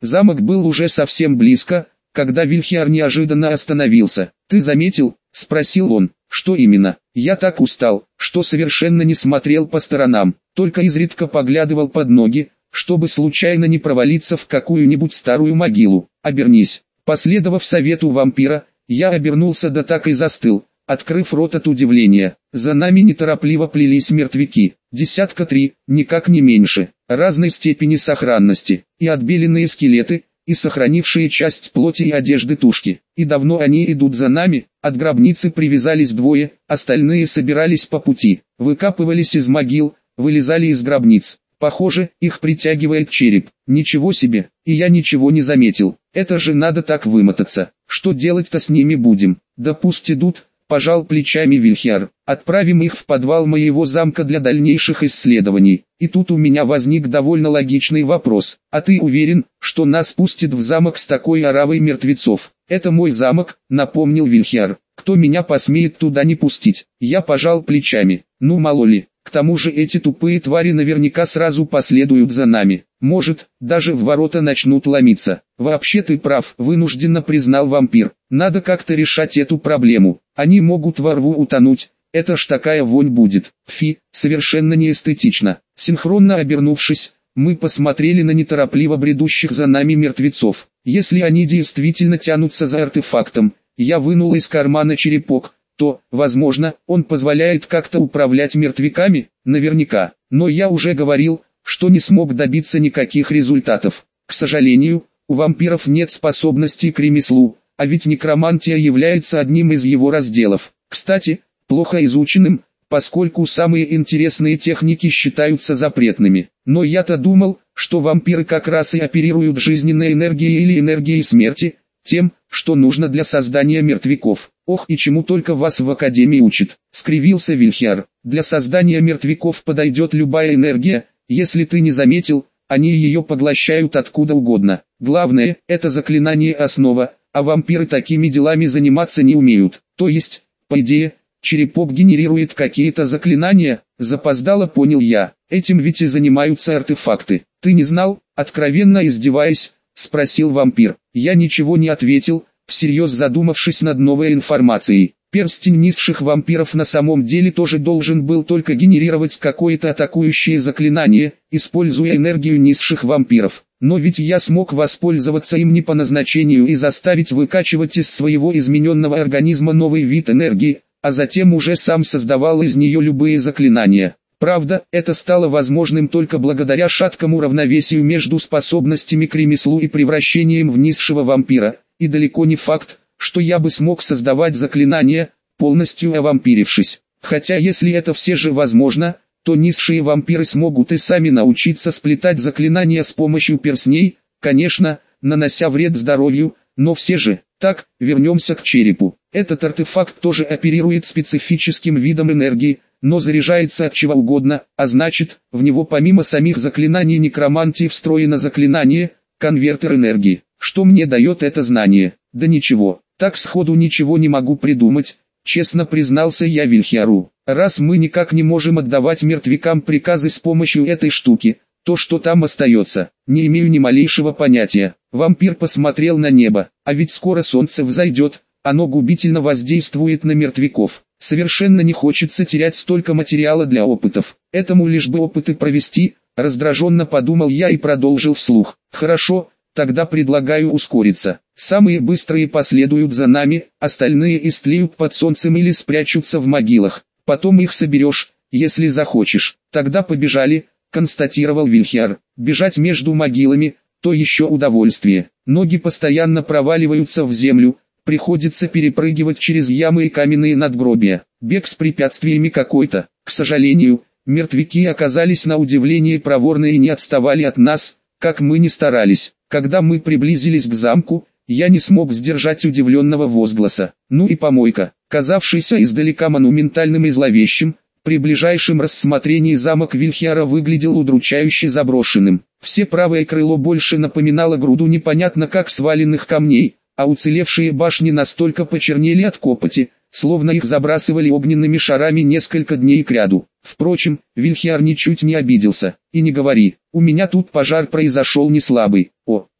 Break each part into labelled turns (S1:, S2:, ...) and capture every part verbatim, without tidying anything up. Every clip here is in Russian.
S1: Замок был уже совсем близко, когда Вильхиар неожиданно остановился. «Ты заметил?» – спросил он. «Что именно?» «Я так устал, что совершенно не смотрел по сторонам, только изредка поглядывал под ноги, чтобы случайно не провалиться в какую-нибудь старую могилу. Обернись». Последовав совету вампира, я обернулся да так и застыл, открыв рот от удивления. За нами неторопливо плелись мертвяки, десятка три, никак не меньше, разной степени сохранности, и отбеленные скелеты, и сохранившие часть плоти и одежды тушки. И давно они идут за нами, от гробницы привязались двое, остальные собирались по пути, выкапывались из могил, вылезали из гробниц. Похоже, их притягивает череп. Ничего себе, и я ничего не заметил. Это же надо так вымотаться. Что делать-то с ними будем? Да пусть идут, пожал плечами Вильхиар. Отправим их в подвал моего замка для дальнейших исследований. И тут у меня возник довольно логичный вопрос. А ты уверен, что нас пустят в замок с такой оравой мертвецов? Это мой замок, напомнил Вильхиар. Кто меня посмеет туда не пустить? Я пожал плечами. Ну мало ли. К тому же эти тупые твари наверняка сразу последуют за нами. Может, даже в ворота начнут ломиться. Вообще ты прав, вынужденно признал вампир. Надо как-то решать эту проблему. Они могут во рву утонуть. Это ж такая вонь будет. Фи, совершенно неэстетично. Синхронно обернувшись, мы посмотрели на неторопливо бредущих за нами мертвецов. Если они действительно тянутся за артефактом, я вынул из кармана черепок, то, возможно, он позволяет как-то управлять мертвяками, наверняка. Но я уже говорил, что не смог добиться никаких результатов. К сожалению, у вампиров нет способностей к ремеслу, а ведь некромантия является одним из его разделов. Кстати, плохо изученным, поскольку самые интересные техники считаются запретными. Но я-то думал, что вампиры как раз и оперируют жизненной энергией или энергией смерти, тем, что нужно для создания мертвяков. Ох, и чему только вас в академии учат, скривился Вильхиар. Для создания мертвяков подойдет любая энергия, если ты не заметил, они ее поглощают откуда угодно. Главное, это заклинание основа, а вампиры такими делами заниматься не умеют. То есть, по идее, черепок генерирует какие-то заклинания, запоздало понял я. Этим ведь и занимаются артефакты. Ты не знал? Откровенно издеваясь, спросил вампир. Я ничего не ответил, всерьез задумавшись над новой информацией. Перстень низших вампиров на самом деле тоже должен был только генерировать какое-то атакующее заклинание, используя энергию низших вампиров. Но ведь я смог воспользоваться им не по назначению и заставить выкачивать из своего измененного организма новый вид энергии, а затем уже сам создавал из нее любые заклинания. Правда, это стало возможным только благодаря шаткому равновесию между способностями к ремеслу и превращением в низшего вампира, и далеко не факт, что я бы смог создавать заклинания, полностью овампирившись. Хотя если это все же возможно, то низшие вампиры смогут и сами научиться сплетать заклинания с помощью перстней, конечно, нанося вред здоровью, но все же. Так, вернемся к черепу. Этот артефакт тоже оперирует специфическим видом энергии, но заряжается от чего угодно, а значит, в него помимо самих заклинаний некромантии встроено заклинание, конвертер энергии. Что мне дает это знание? Да ничего, так сходу ничего не могу придумать, честно признался я Вильхиару. Раз мы никак не можем отдавать мертвякам приказы с помощью этой штуки, то что там остается, не имею ни малейшего понятия. Вампир посмотрел на небо, а ведь скоро солнце взойдет, оно губительно воздействует на мертвяков. Совершенно не хочется терять столько материала для опытов. Этому лишь бы опыты провести, раздраженно подумал я и продолжил вслух. Хорошо, тогда предлагаю ускориться. Самые быстрые последуют за нами, остальные истлеют под солнцем или спрячутся в могилах. Потом их соберешь, если захочешь. Тогда побежали, констатировал Вильхиар. Бежать между могилами, то еще удовольствие. Ноги постоянно проваливаются в землю, приходится перепрыгивать через ямы и каменные надгробия. Бег с препятствиями какой-то. К сожалению, мертвяки оказались на удивление проворны и не отставали от нас, как мы ни старались. Когда мы приблизились к замку, я не смог сдержать удивленного возгласа. Ну и помойка. Казавшийся издалека монументальным и зловещим, при ближайшем рассмотрении замок Вильхиара выглядел удручающе заброшенным. Все правое крыло больше напоминало груду непонятно как сваленных камней, а уцелевшие башни настолько почернели от копоти, словно их забрасывали огненными шарами несколько дней кряду. Впрочем, Вильхиар ничуть не обиделся. И не говори, у меня тут пожар произошел не слабый. О,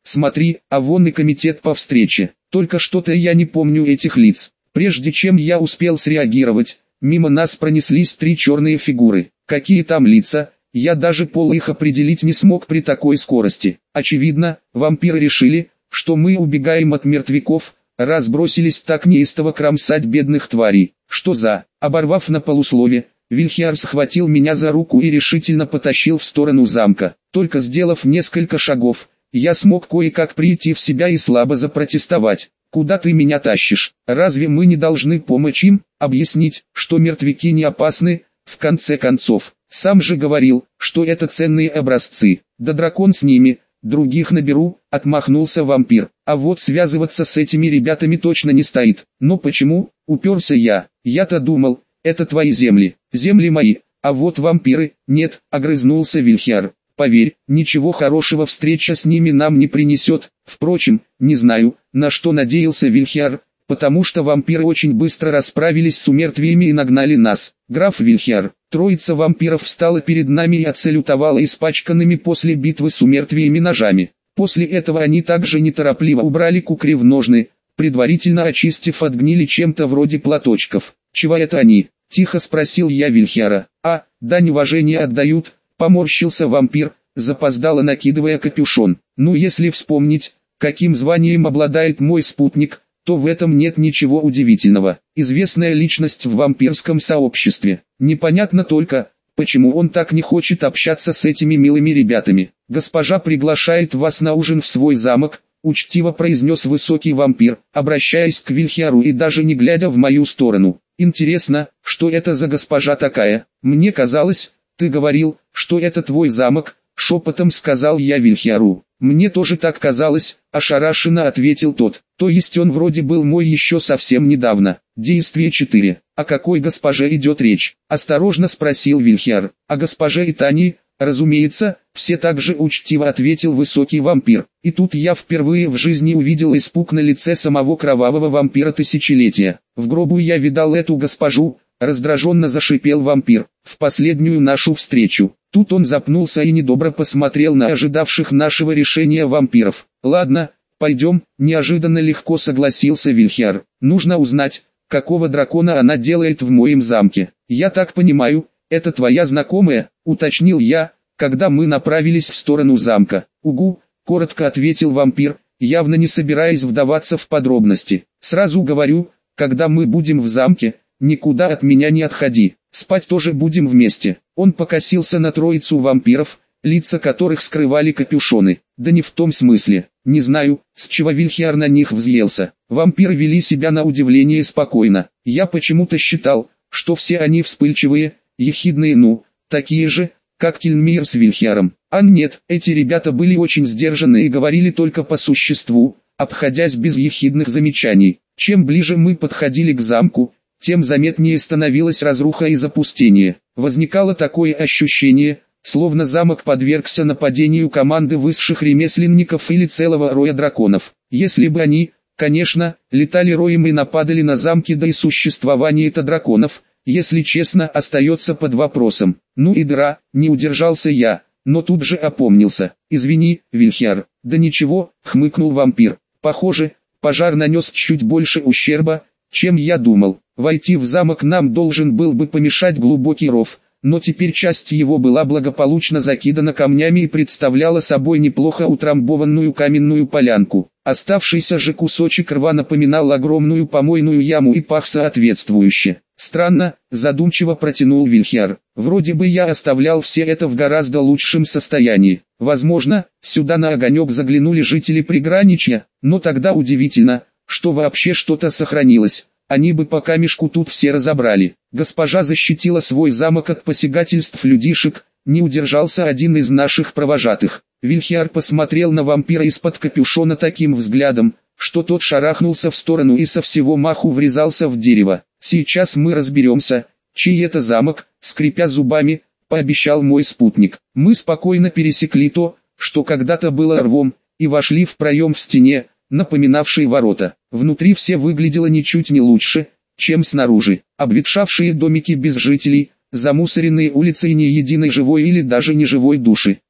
S1: смотри, а вон и комитет по встрече. Только что-то я не помню этих лиц. Прежде чем я успел среагировать, мимо нас пронеслись три черные фигуры. Какие там лица, я даже пол их определить не смог при такой скорости. Очевидно, вампиры решили, что мы убегаем от мертвяков, раз бросились так неистово кромсать бедных тварей. Что за... Оборвав на полуслове, Вильхиар схватил меня за руку и решительно потащил в сторону замка. Только сделав несколько шагов, я смог кое-как прийти в себя и слабо запротестовать. «Куда ты меня тащишь? Разве мы не должны помочь им, объяснить, что мертвяки не опасны, в конце концов? Сам же говорил, что это ценные образцы. Да дракон с ними, других наберу», — отмахнулся вампир. «А вот связываться с этими ребятами точно не стоит». «Но почему?» — уперся я. «Я-то думал, это твои земли». «Земли мои, а вот вампиры, нет», — огрызнулся Вильхиар. «Поверь, ничего хорошего встреча с ними нам не принесет. Впрочем, не знаю, на что надеялся Вильхиар, потому что вампиры очень быстро расправились с умертвиями и нагнали нас. Граф Вильхиар». Троица вампиров встала перед нами и отсалютовала испачканными после битвы с умертвиями ножами. После этого они также неторопливо убрали кукри в ножны, предварительно очистив от гнили чем-то вроде платочков. «Чего это они?» — тихо спросил я Вильхиара. «А, дань уважения отдают», — поморщился вампир, запоздало накидывая капюшон. «Ну, если вспомнить, каким званием обладает мой спутник, то в этом нет ничего удивительного. Известная личность в вампирском сообществе. Непонятно только, почему он так не хочет общаться с этими милыми ребятами. Госпожа приглашает вас на ужин в свой замок», — учтиво произнес высокий вампир, обращаясь к Вильхиару и даже не глядя в мою сторону. «Интересно, что это за госпожа такая? Мне казалось, ты говорил, что это твой замок», — шепотом сказал я Вильхиару. «Мне тоже так казалось», — ошарашенно ответил тот. «То есть он вроде был мой еще совсем недавно». Действие четыре. «О какой госпоже идет речь?» — осторожно спросил Вильхиар. «О госпоже Итании, разумеется», — все так же учтиво ответил высокий вампир. И тут я впервые в жизни увидел испуг на лице самого кровавого вампира тысячелетия. «В гробу я видал эту госпожу», — раздраженно зашипел вампир, — «в последнюю нашу встречу». Тут он запнулся и недобро посмотрел на ожидавших нашего решения вампиров. «Ладно, пойдем», — неожиданно легко согласился Вильхиар. «Нужно узнать, какого дракона она делает в моем замке». «Я так понимаю, это твоя знакомая?» — уточнил я, когда мы направились в сторону замка. «Угу», — коротко ответил вампир, явно не собираясь вдаваться в подробности. «Сразу говорю, когда мы будем в замке, никуда от меня не отходи, спать тоже будем вместе». Он покосился на троицу вампиров, лица которых скрывали капюшоны. «Да не в том смысле. Не знаю, с чего Вильхиар на них взъелся. Вампиры вели себя на удивление спокойно. Я почему-то считал, что все они вспыльчивые, ехидные, ну, такие же, как Кельмир с Вильхиаром. А нет, эти ребята были очень сдержаны и говорили только по существу, обходясь без ехидных замечаний. Чем ближе мы подходили к замку, тем заметнее становилась разруха и запустение. Возникало такое ощущение, словно замок подвергся нападению команды высших ремесленников или целого роя драконов. Если бы они, конечно, летали роем и нападали на замки, да и существование-то драконов, если честно, остается под вопросом. Ну и дыра, не удержался я, но тут же опомнился. «Извини, Вильхиар». «Да ничего», — хмыкнул вампир. «Похоже, пожар нанес чуть больше ущерба, чем я думал. Войти в замок нам должен был бы помешать глубокий ров, но теперь часть его была благополучно закидана камнями и представляла собой неплохо утрамбованную каменную полянку. Оставшийся же кусочек рва напоминал огромную помойную яму и пах соответствующе. «Странно», — задумчиво протянул Вильхиар. «Вроде бы я оставлял все это в гораздо лучшем состоянии. Возможно, сюда на огонек заглянули жители приграничья, но тогда удивительно, что вообще что-то сохранилось. Они бы по камешку тут все разобрали. Госпожа защитила свой замок от посягательств людишек», — не удержался один из наших провожатых. Вильхиар посмотрел на вампира из-под капюшона таким взглядом, что тот шарахнулся в сторону и со всего маху врезался в дерево. «Сейчас мы разберемся, чей это замок», — скрипя зубами, пообещал мой спутник. Мы спокойно пересекли то, что когда-то было рвом, и вошли в проем в стене, напоминавший ворота. Внутри все выглядело ничуть не лучше, чем снаружи. Обветшавшие домики без жителей, замусоренные улицы и ни единой живой или даже неживой души.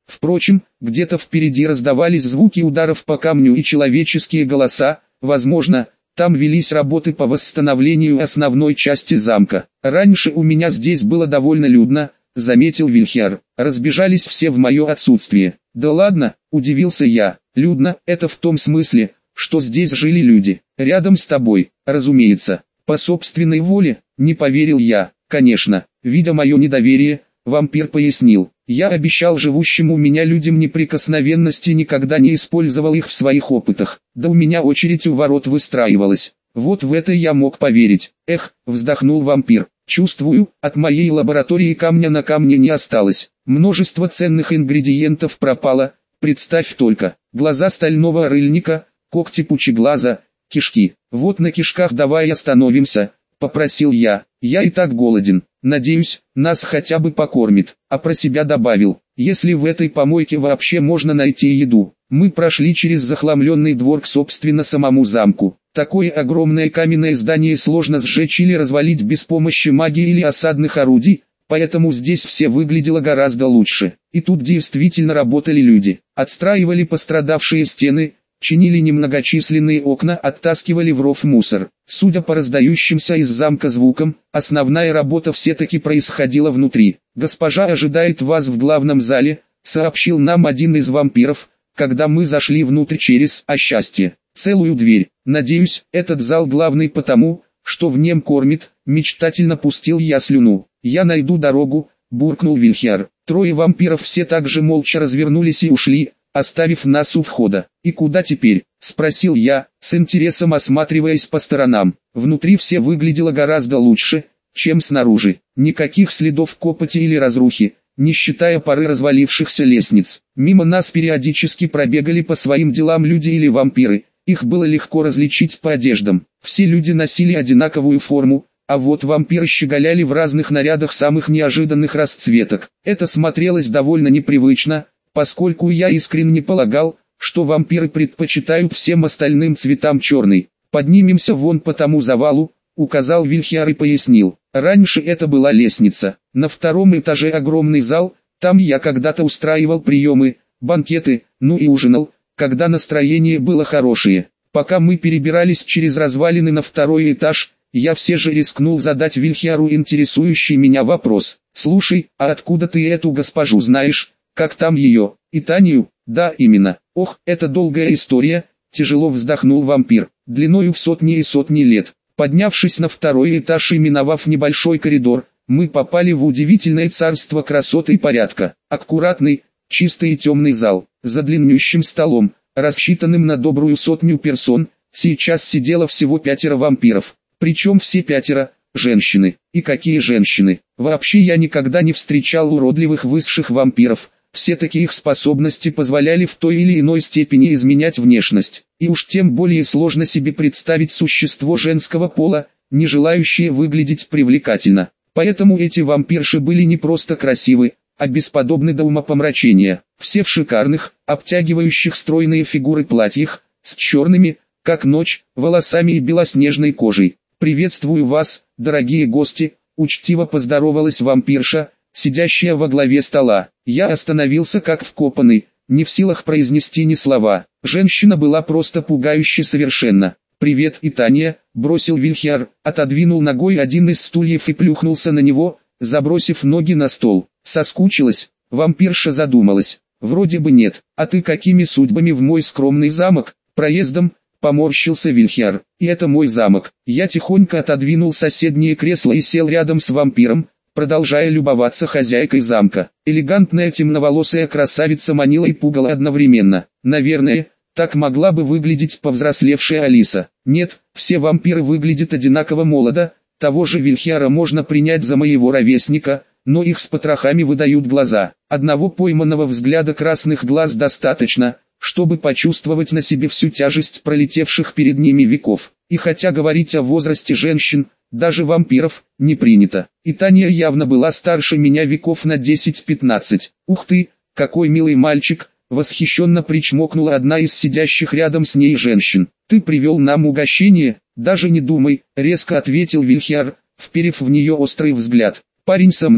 S1: Впрочем, где-то впереди раздавались звуки ударов по камню и человеческие голоса, возможно, там велись работы по восстановлению основной части замка. «Раньше у меня здесь было довольно людно», — заметил Вильхиар. «Разбежались все в мое отсутствие». «Да ладно», — удивился я. «Людно — это в том смысле, что здесь жили люди. Рядом с тобой, разумеется. По собственной воле», — не поверил я. «Конечно». Видя мое недоверие, вампир пояснил. «Я обещал живущим у меня людям неприкосновенности, никогда не использовал их в своих опытах. Да у меня очередь у ворот выстраивалась. Вот в это я мог поверить». «Эх», — вздохнул вампир. «Чувствую, от моей лаборатории камня на камне не осталось. Множество ценных ингредиентов пропало. Представь только, глаза стального рыльника, когти пучеглаза, кишки. Вот на кишках давай остановимся», — попросил я. «Я и так голоден. Надеюсь, нас хотя бы покормит». А про себя добавил: «Если в этой помойке вообще можно найти еду». Мы прошли через захламленный двор к собственно самому замку. Такое огромное каменное здание сложно сжечь или развалить без помощи магии или осадных орудий, поэтому здесь все выглядело гораздо лучше. И тут действительно работали люди. Отстраивали пострадавшие стены, чинили немногочисленные окна, оттаскивали в ров мусор. Судя по раздающимся из замка звукам, основная работа все-таки происходила внутри. «Госпожа ожидает вас в главном зале», — сообщил нам один из вампиров, когда мы зашли внутрь через «а счастье». Целую дверь. «Надеюсь, этот зал главный потому, что в нем кормит», — мечтательно пустил я слюну. «Я найду дорогу», — буркнул Вильхиар. Трое вампиров все так же молча развернулись и ушли, оставив нас у входа. «И куда теперь?» — спросил я, с интересом осматриваясь по сторонам. Внутри все выглядело гораздо лучше, чем снаружи. Никаких следов копоти или разрухи, не считая пары развалившихся лестниц. Мимо нас периодически пробегали по своим делам люди или вампиры. Их было легко различить по одеждам. Все люди носили одинаковую форму, а вот вампиры щеголяли в разных нарядах самых неожиданных расцветок. Это смотрелось довольно непривычно, поскольку я искренне полагал, что вампиры предпочитают всем остальным цветам черный. «Поднимемся вон по тому завалу», — указал Вильхиар и пояснил. «Раньше это была лестница. На втором этаже огромный зал, там я когда-то устраивал приемы, банкеты, ну и ужинал, когда настроение было хорошее. Пока мы перебирались через развалины на второй этаж, я все же рискнул задать Вильхиару интересующий меня вопрос. «Слушай, а откуда ты эту госпожу знаешь? Как там ее? Итанию?» «Да, именно. Ох, это долгая история», — тяжело вздохнул вампир. «Длиною в сотни и сотни лет». Поднявшись на второй этаж и миновав небольшой коридор, мы попали в удивительное царство красоты и порядка. Аккуратный, чистый и темный зал, за длиннющим столом, рассчитанным на добрую сотню персон, сейчас сидело всего пятеро вампиров. Причем все пятеро – женщины. И какие женщины! Вообще я никогда не встречал уродливых высших вампиров. Все-таки их способности позволяли в той или иной степени изменять внешность. И уж тем более сложно себе представить существо женского пола, не желающее выглядеть привлекательно. Поэтому эти вампирши были не просто красивы, а бесподобны до умопомрачения. Все в шикарных, обтягивающих стройные фигуры платьях, с черными, как ночь, волосами и белоснежной кожей. «Приветствую вас, дорогие гости», — учтиво поздоровалась вампирша, сидящая во главе стола. Я остановился как вкопанный, не в силах произнести ни слова. Женщина была просто пугающе совершенно. «Привет, Итания», — бросил Вильхиар, отодвинул ногой один из стульев и плюхнулся на него, забросив ноги на стол. «Соскучилась?» — вампирша задумалась. «Вроде бы нет. А ты какими судьбами в мой скромный замок?» «Проездом», — поморщился Вильхиар. «И это мой замок». Я тихонько отодвинул соседнее кресло и сел рядом с вампиром, продолжая любоваться хозяйкой замка. Элегантная темноволосая красавица манила и пугала одновременно. Наверное, так могла бы выглядеть повзрослевшая Алиса. Нет, все вампиры выглядят одинаково молодо, того же Вильхиара можно принять за моего ровесника, но их с потрохами выдают глаза. Одного пойманного взгляда красных глаз достаточно, чтобы почувствовать на себе всю тяжесть пролетевших перед ними веков. И хотя говорить о возрасте женщин, даже вампиров, не принято. Итания явно была старше меня веков на десять-пятнадцать. «Ух ты, какой милый мальчик!» — восхищенно причмокнула одна из сидящих рядом с ней женщин. «Ты привел нам угощение?» «Даже не думай», — резко ответил Вильхиар, вперев в нее острый взгляд. «Парень со мной».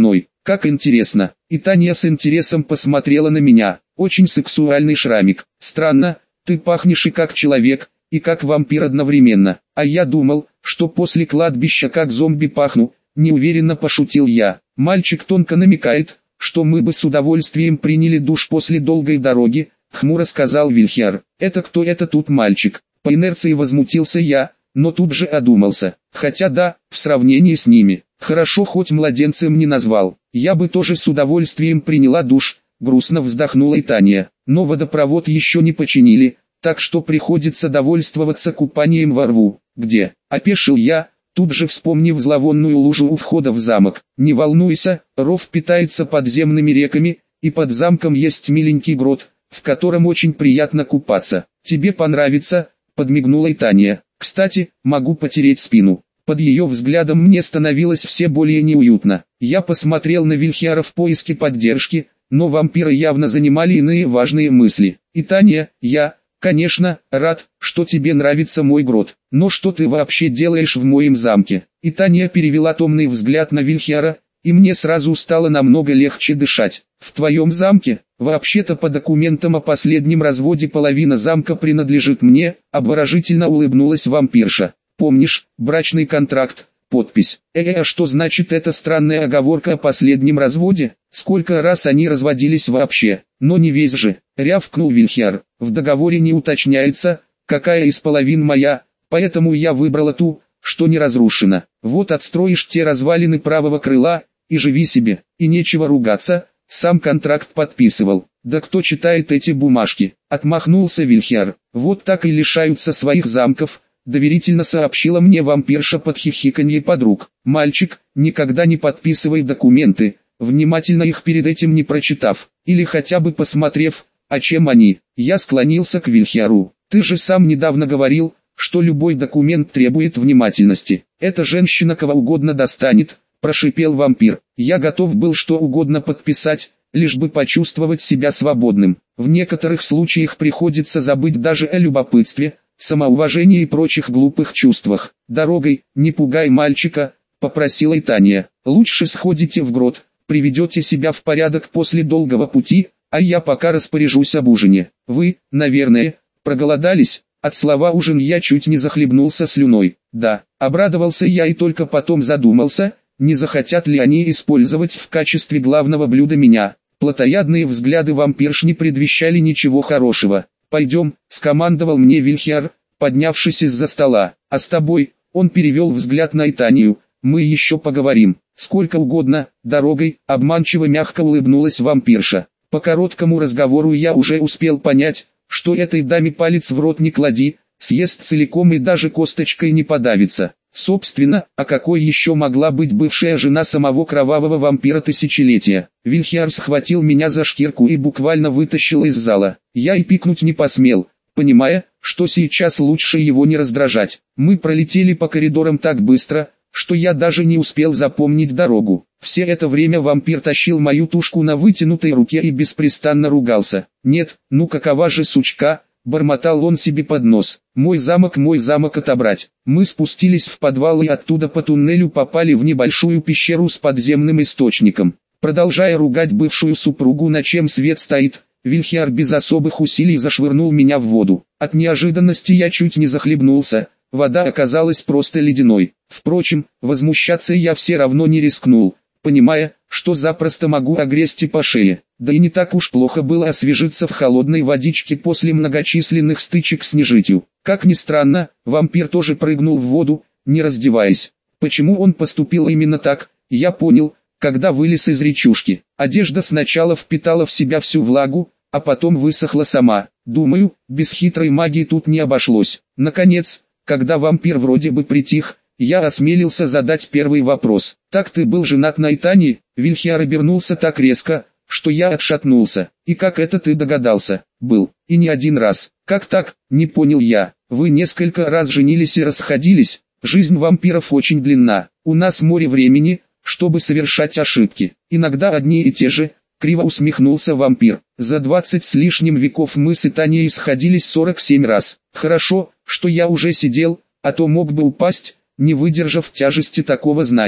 S1: Как интересно. И Таня с интересом посмотрела на меня. Очень сексуальный шрамик. Странно, ты пахнешь и как человек, и как вампир одновременно. А я думал, что после кладбища как зомби пахну, неуверенно пошутил я. Мальчик тонко намекает, что мы бы с удовольствием приняли душ после долгой дороги, хмуро сказал Вильхиар. Это кто это тут мальчик? По инерции возмутился я, но тут же одумался. Хотя да, в сравнении с ними. Хорошо хоть младенцем не назвал. Я бы тоже с удовольствием приняла душ, грустно вздохнула и Таня. Но водопровод еще не починили, так что приходится довольствоваться купанием во рву. Где? Опешил я, тут же вспомнив зловонную лужу у входа в замок. Не волнуйся, ров питается подземными реками, и под замком есть миленький грот, в котором очень приятно купаться. Тебе понравится, подмигнула и Таня. Кстати, могу потереть спину. Под ее взглядом мне становилось все более неуютно. Я посмотрел на Вильхиара в поиске поддержки, но вампира явно занимали иные важные мысли. И Таня, я, конечно, рад, что тебе нравится мой грот. Но что ты вообще делаешь в моем замке? И Таня перевела томный взгляд на Вильхиара, и мне сразу стало намного легче дышать. В твоем замке? Вообще-то по документам о последнем разводе половина замка принадлежит мне, обворожительно улыбнулась вампирша. Помнишь, брачный контракт, подпись. Э, а что значит эта странная оговорка о последнем разводе? Сколько раз они разводились вообще? Но не весь же, рявкнул Вильхиар. В договоре не уточняется, какая из половин моя, поэтому я выбрала ту, что не разрушена. Вот отстроишь те развалины правого крыла, и живи себе, и нечего ругаться, сам контракт подписывал. Да кто читает эти бумажки? Отмахнулся Вильхиар. Вот так и лишаются своих замков, доверительно сообщила мне вампирша под хихиканье подруг. Мальчик, никогда не подписывай документы, внимательно их перед этим не прочитав, или хотя бы посмотрев, о чем они. Я склонился к Вильхиару. Ты же сам недавно говорил, что любой документ требует внимательности. Эта женщина кого угодно достанет, прошипел вампир. Я готов был что угодно подписать, лишь бы почувствовать себя свободным. В некоторых случаях приходится забыть даже о любопытстве, самоуважении и прочих глупых чувствах. Дорогой, не пугай мальчика, попросила и Таня. Лучше сходите в грот, приведете себя в порядок после долгого пути, а я пока распоряжусь об ужине. Вы, наверное, проголодались? От слова ужин я чуть не захлебнулся слюной. Да, обрадовался я и только потом задумался, не захотят ли они использовать в качестве главного блюда меня. Плотоядные взгляды вампирш не предвещали ничего хорошего. «Пойдем», — скомандовал мне Вильхиар, поднявшись из-за стола. «А с тобой», — он перевел взгляд на Итанию, — «мы еще поговорим». «Сколько угодно, дорогой», — обманчиво мягко улыбнулась вампирша. По короткому разговору я уже успел понять, что этой даме палец в рот не клади, съест целиком и даже косточкой не подавится. Собственно, а какой еще могла быть бывшая жена самого кровавого вампира тысячелетия? Вильхиар схватил меня за шкирку и буквально вытащил из зала. Я и пикнуть не посмел, понимая, что сейчас лучше его не раздражать. Мы пролетели по коридорам так быстро, что я даже не успел запомнить дорогу. Все это время вампир тащил мою тушку на вытянутой руке и беспрестанно ругался. «Нет, ну какова же сучка!» — бормотал он себе под нос. «Мой замок, мой замок отобрать». Мы спустились в подвал и оттуда по туннелю попали в небольшую пещеру с подземным источником. Продолжая ругать бывшую супругу, на чем свет стоит, Вильхиар без особых усилий зашвырнул меня в воду. От неожиданности я чуть не захлебнулся, вода оказалась просто ледяной. Впрочем, возмущаться я все равно не рискнул, понимая, что запросто могу огрести по шее. Да и не так уж плохо было освежиться в холодной водичке после многочисленных стычек с нежитью. Как ни странно, вампир тоже прыгнул в воду, не раздеваясь. Почему он поступил именно так, я понял, когда вылез из речушки. Одежда сначала впитала в себя всю влагу, а потом высохла сама. Думаю, без хитрой магии тут не обошлось. Наконец, когда вампир вроде бы притих, я осмелился задать первый вопрос. «Так ты был женат на Итане?» Вильхиар обернулся так резко, что я отшатнулся. «И как это ты догадался?» «Был, и не один раз». «Как так?» «Не понял я. Вы несколько раз женились и расходились. Жизнь вампиров очень длинна. У нас море времени, чтобы совершать ошибки. Иногда одни и те же». Криво усмехнулся вампир. «За двадцать с лишним веков мы с Итанией сходились сорок семь раз. Хорошо, что я уже сидел, а то мог бы упасть, не выдержав тяжести такого знания.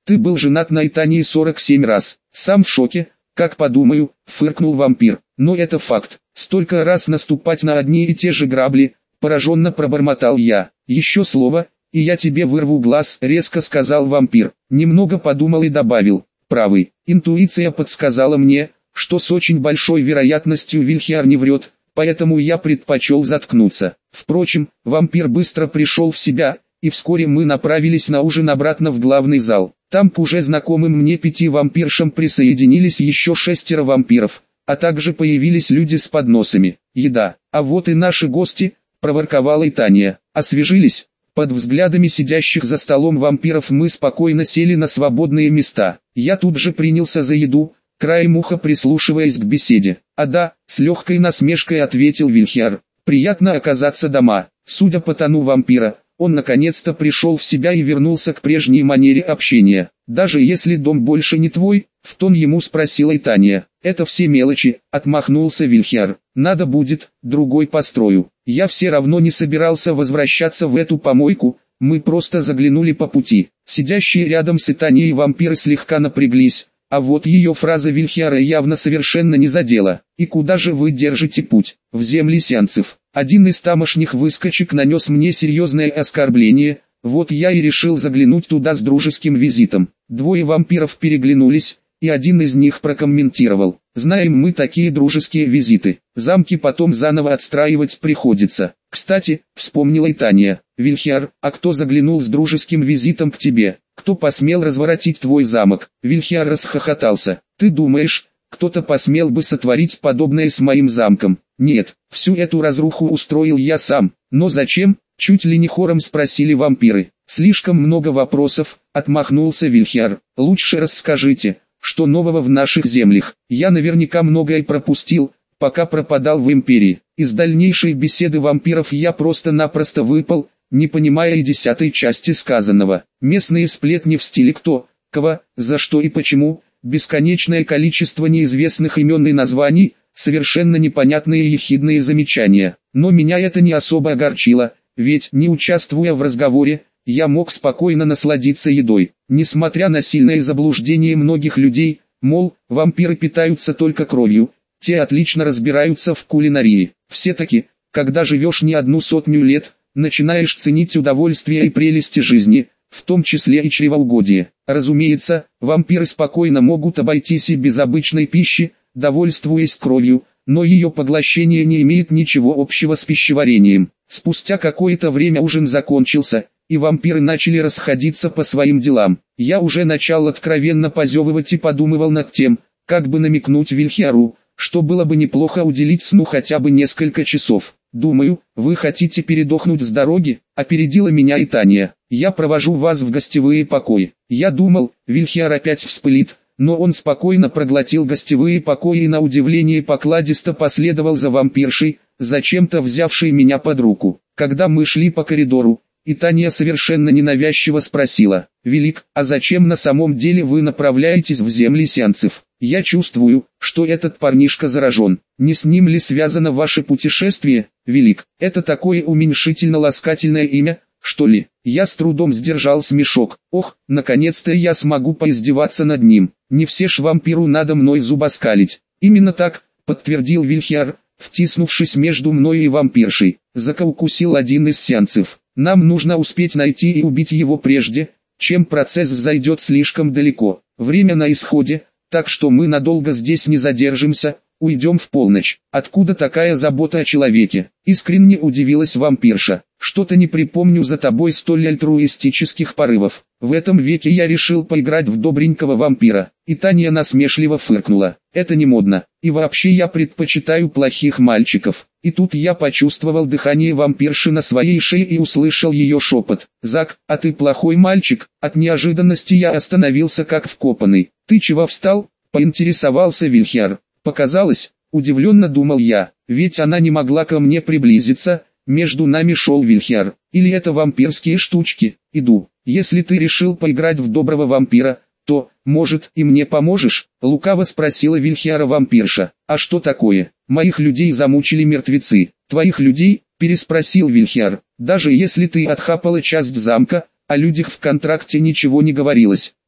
S1: Ты был женат на Итании сорок семь раз. Сам в шоке, как подумаю, фыркнул вампир. Но это факт. Столько раз наступать на одни и те же грабли, пораженно пробормотал я. Еще слово, и я тебе вырву глаз, резко сказал вампир. Немного подумал и добавил. Правый. Интуиция подсказала мне, что с очень большой вероятностью Вильхиар не врет, поэтому я предпочел заткнуться. Впрочем, вампир быстро пришел в себя, и вскоре мы направились на ужин обратно в главный зал. Там к уже знакомым мне пяти вампиршам присоединились еще шестеро вампиров, а также появились люди с подносами. Еда. А вот и наши гости, проворковала Итания. Освежились? Под взглядами сидящих за столом вампиров мы спокойно сели на свободные места. Я тут же принялся за еду, краем уха прислушиваясь к беседе. «А да», — с легкой насмешкой ответил Вильхиар, — «приятно оказаться дома». Судя по тону вампира, он наконец-то пришел в себя и вернулся к прежней манере общения. «Даже если дом больше не твой?» — в тон ему спросила Итания. «Это все мелочи», — отмахнулся Вильхиар. «Надо будет, другой построю». Я все равно не собирался возвращаться в эту помойку, мы просто заглянули по пути. Сидящие рядом с Итанией вампиры слегка напряглись. А вот ее фраза Вильхиара явно совершенно не задела. «И куда же вы держите путь?» «В земли сеанцев». Один из тамошних выскочек нанес мне серьезное оскорбление, вот я и решил заглянуть туда с дружеским визитом. Двое вампиров переглянулись, и один из них прокомментировал. «Знаем мы такие дружеские визиты, замки потом заново отстраивать приходится». «Кстати», — вспомнила Итания, — «Вильхиар, а кто заглянул с дружеским визитом к тебе? Кто посмел разворотить твой замок?» Вильхиар расхохотался. «Ты думаешь, кто-то посмел бы сотворить подобное с моим замком?» «Нет, всю эту разруху устроил я сам». «Но зачем?» — чуть ли не хором спросили вампиры. «Слишком много вопросов», — отмахнулся Вильхиар. «Лучше расскажите, что нового в наших землях. Я наверняка многое пропустил, пока пропадал в империи». Из дальнейшей беседы вампиров я просто-напросто выпал, не понимая и десятой части сказанного. Местные сплетни в стиле «кто», «кого», «за что» и «почему», бесконечное количество неизвестных имен и названий, совершенно непонятные ехидные замечания. Но меня это не особо огорчило, ведь, не участвуя в разговоре, я мог спокойно насладиться едой. Несмотря на сильное заблуждение многих людей, мол, вампиры питаются только кровью, те отлично разбираются в кулинарии. Все-таки, когда живешь не одну сотню лет, начинаешь ценить удовольствия и прелести жизни, в том числе и чревоугодие. Разумеется, вампиры спокойно могут обойтись и без обычной пищи, довольствуясь кровью, но ее поглощение не имеет ничего общего с пищеварением. Спустя какое-то время ужин закончился, и вампиры начали расходиться по своим делам. Я уже начал откровенно позевывать и подумывал над тем, как бы намекнуть Вильхиару, что было бы неплохо уделить сну хотя бы несколько часов. «Думаю, вы хотите передохнуть с дороги?» — опередила меня Итания. «Я провожу вас в гостевые покои». Я думал, Вильхиар опять вспылит, но он спокойно проглотил гостевые покои и на удивление покладисто последовал за вампиршей, зачем-то взявшей меня под руку. Когда мы шли по коридору, Итания совершенно ненавязчиво спросила: «Велик, а зачем на самом деле вы направляетесь в земли сеанцев? Я чувствую, что этот парнишка заражен. Не с ним ли связано ваше путешествие, Велик? Это такое уменьшительно-ласкательное имя, что ли?» Я с трудом сдержал смешок. Ох, наконец-то я смогу поиздеваться над ним. Не все ж вампиру надо мной зубоскалить. «Именно так», подтвердил Вильхиар, втиснувшись между мной и вампиршей. Закоукусил один из сеансов. «Нам нужно успеть найти и убить его прежде, чем процесс зайдет слишком далеко. Время на исходе, так что мы надолго здесь не задержимся, уйдем в полночь». «Откуда такая забота о человеке?» Искренне удивилась вампирша. «Что-то не припомню за тобой столь альтруистических порывов. В этом веке я решил поиграть в добренького вампира». Итания насмешливо фыркнула. «Это не модно, и вообще я предпочитаю плохих мальчиков». И тут я почувствовал дыхание вампирши на своей шее и услышал ее шепот. «Зак, а ты плохой мальчик?» От неожиданности я остановился как вкопанный. «Ты чего встал?» — поинтересовался Вильхиар. «Показалось?» — удивленно думал я, ведь она не могла ко мне приблизиться. Между нами шел Вильхиар. «Или это вампирские штучки?» «Иду. Если ты решил поиграть в доброго вампира, то, может, и мне поможешь?» Лукаво спросила Вильхиара вампирша. «А что такое? Моих людей замучили мертвецы». «Твоих людей?» — переспросил Вильхиар. «Даже если ты отхапала часть замка, о людях в контракте ничего не говорилось».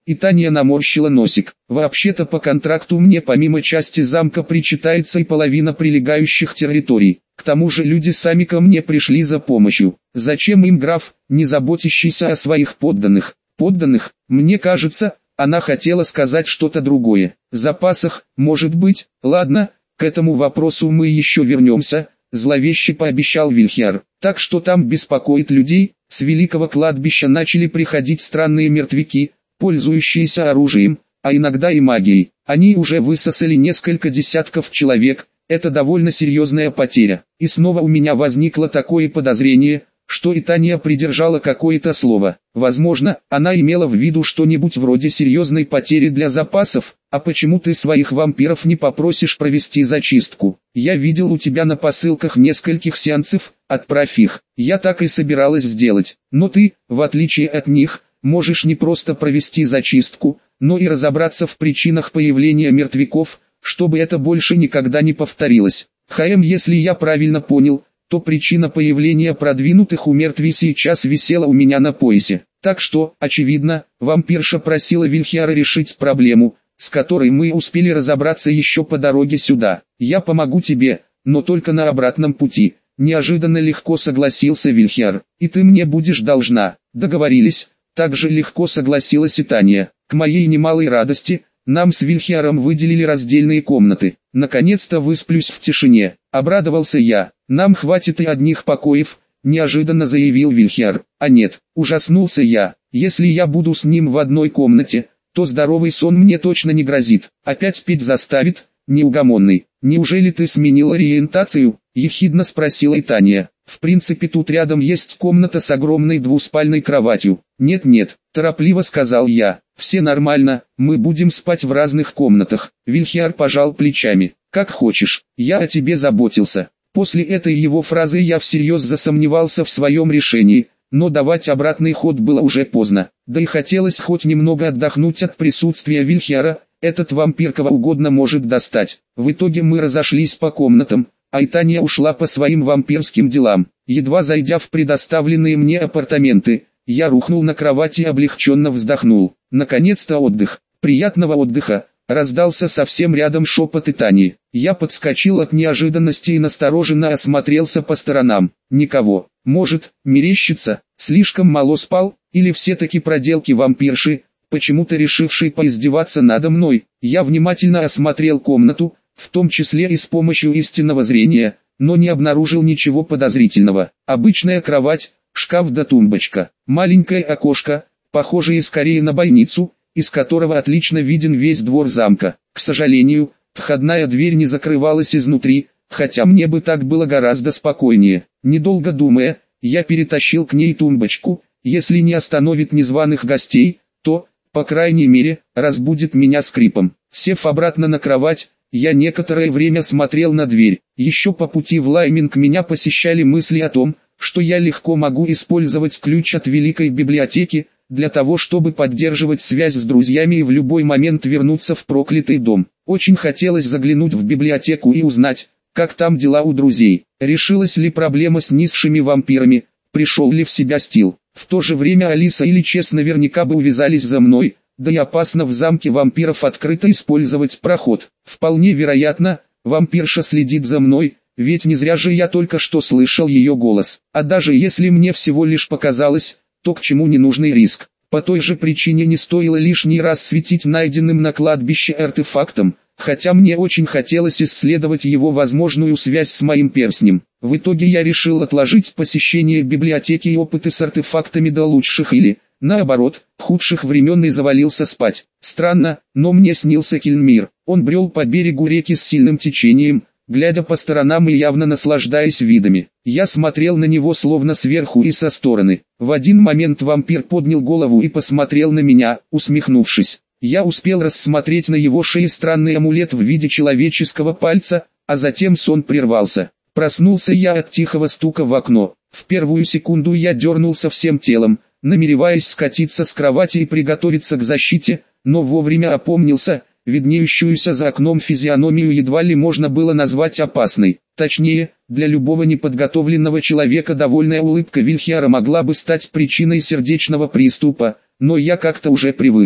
S1: И Таня наморщила носик. Вообще-то по контракту мне помимо части замка причитается и половина прилегающих территорий. К тому же люди сами ко мне пришли за помощью. Зачем им граф, не заботящийся о своих подданных? Подданных, мне кажется, она хотела сказать что-то другое. Запасах, может быть, ладно, к этому вопросу мы еще вернемся, зловеще пообещал Вильхиар. Так что там беспокоит людей, с великого кладбища начали приходить странные мертвяки, пользующиеся оружием, а иногда и магией. Они уже высосали несколько десятков человек, это довольно серьезная потеря. И снова у меня возникло такое подозрение, что и Таня придержала какое-то слово. Возможно, она имела в виду что-нибудь вроде серьезной потери для запасов. А почему ты своих вампиров не попросишь провести зачистку? Я видел у тебя на посылках нескольких сеансов, отправь их. Я так и собиралась сделать. Но ты, в отличие от них, можешь не просто провести зачистку, но и разобраться в причинах появления мертвяков, чтобы это больше никогда не повторилось. Хаэм, если я правильно понял, то причина появления продвинутых у мертвей сейчас висела у меня на поясе. Так что, очевидно, вампирша просила Вильхиара решить проблему, с которой мы успели разобраться еще по дороге сюда. Я помогу тебе, но только на обратном пути. Неожиданно легко согласился Вильхиар. И ты мне будешь должна. Договорились. Также легко согласилась и Таня. К моей немалой радости, нам с Вильхиаром выделили раздельные комнаты. Наконец-то высплюсь в тишине. Обрадовался я. Нам хватит и одних покоев, неожиданно заявил Вильхиар. А нет, ужаснулся я. Если я буду с ним в одной комнате, то здоровый сон мне точно не грозит. Опять петь заставит, неугомонный. Неужели ты сменил ориентацию? Ехидно спросила и Таня. В принципе тут рядом есть комната с огромной двуспальной кроватью. Нет-нет, торопливо сказал я. Все нормально, мы будем спать в разных комнатах. Вильхиар пожал плечами. Как хочешь, я о тебе заботился. После этой его фразы я всерьез засомневался в своем решении, но давать обратный ход было уже поздно. Да и хотелось хоть немного отдохнуть от присутствия Вильхиара, этот вампир кого угодно может достать. В итоге мы разошлись по комнатам, а Таня ушла по своим вампирским делам. Едва зайдя в предоставленные мне апартаменты, я рухнул на кровати и облегченно вздохнул. Наконец-то отдых. Приятного отдыха. Раздался совсем рядом шепот и Тани. Я подскочил от неожиданности и настороженно осмотрелся по сторонам. Никого. Может, мерещится, слишком мало спал, или все-таки проделки вампирши, почему-то решившей поиздеваться надо мной. Я внимательно осмотрел комнату, в том числе и с помощью истинного зрения, но не обнаружил ничего подозрительного. Обычная кровать, шкаф да тумбочка, маленькое окошко, похожее скорее на бойницу, из которого отлично виден весь двор замка. К сожалению, входная дверь не закрывалась изнутри, хотя мне бы так было гораздо спокойнее. Недолго думая, я перетащил к ней тумбочку. Если не остановит незваных гостей, то, по крайней мере, разбудит меня скрипом. Сев обратно на кровать, я некоторое время смотрел на дверь. Еще по пути в Лайминг меня посещали мысли о том, что я легко могу использовать ключ от Великой Библиотеки, для того чтобы поддерживать связь с друзьями и в любой момент вернуться в проклятый дом. Очень хотелось заглянуть в библиотеку и узнать, как там дела у друзей, решилась ли проблема с низшими вампирами, пришел ли в себя Стил. В то же время Алиса или Чес наверняка бы увязались за мной, да и опасно в замке вампиров открыто использовать проход. Вполне вероятно, вампирша следит за мной, ведь не зря же я только что слышал ее голос. А даже если мне всего лишь показалось, то к чему ненужный риск. По той же причине не стоило лишний раз светить найденным на кладбище артефактом, хотя мне очень хотелось исследовать его возможную связь с моим перстнем. В итоге я решил отложить посещение библиотеки и опыты с артефактами до лучших или, наоборот, худших времен и завалился спать. Странно, но мне снился Кельмир. Он брел по берегу реки с сильным течением, глядя по сторонам и явно наслаждаясь видами. Я смотрел на него словно сверху и со стороны. В один момент вампир поднял голову и посмотрел на меня, усмехнувшись. Я успел рассмотреть на его шее странный амулет в виде человеческого пальца, а затем сон прервался. Проснулся я от тихого стука в окно. В первую секунду я дернулся всем телом, намереваясь скатиться с кровати и приготовиться к защите, но вовремя опомнился. Виднеющуюся за окном физиономию едва ли можно было назвать опасной. Точнее, для любого неподготовленного человека довольная улыбка Вильхиара могла бы стать причиной сердечного приступа, но я как-то уже привык.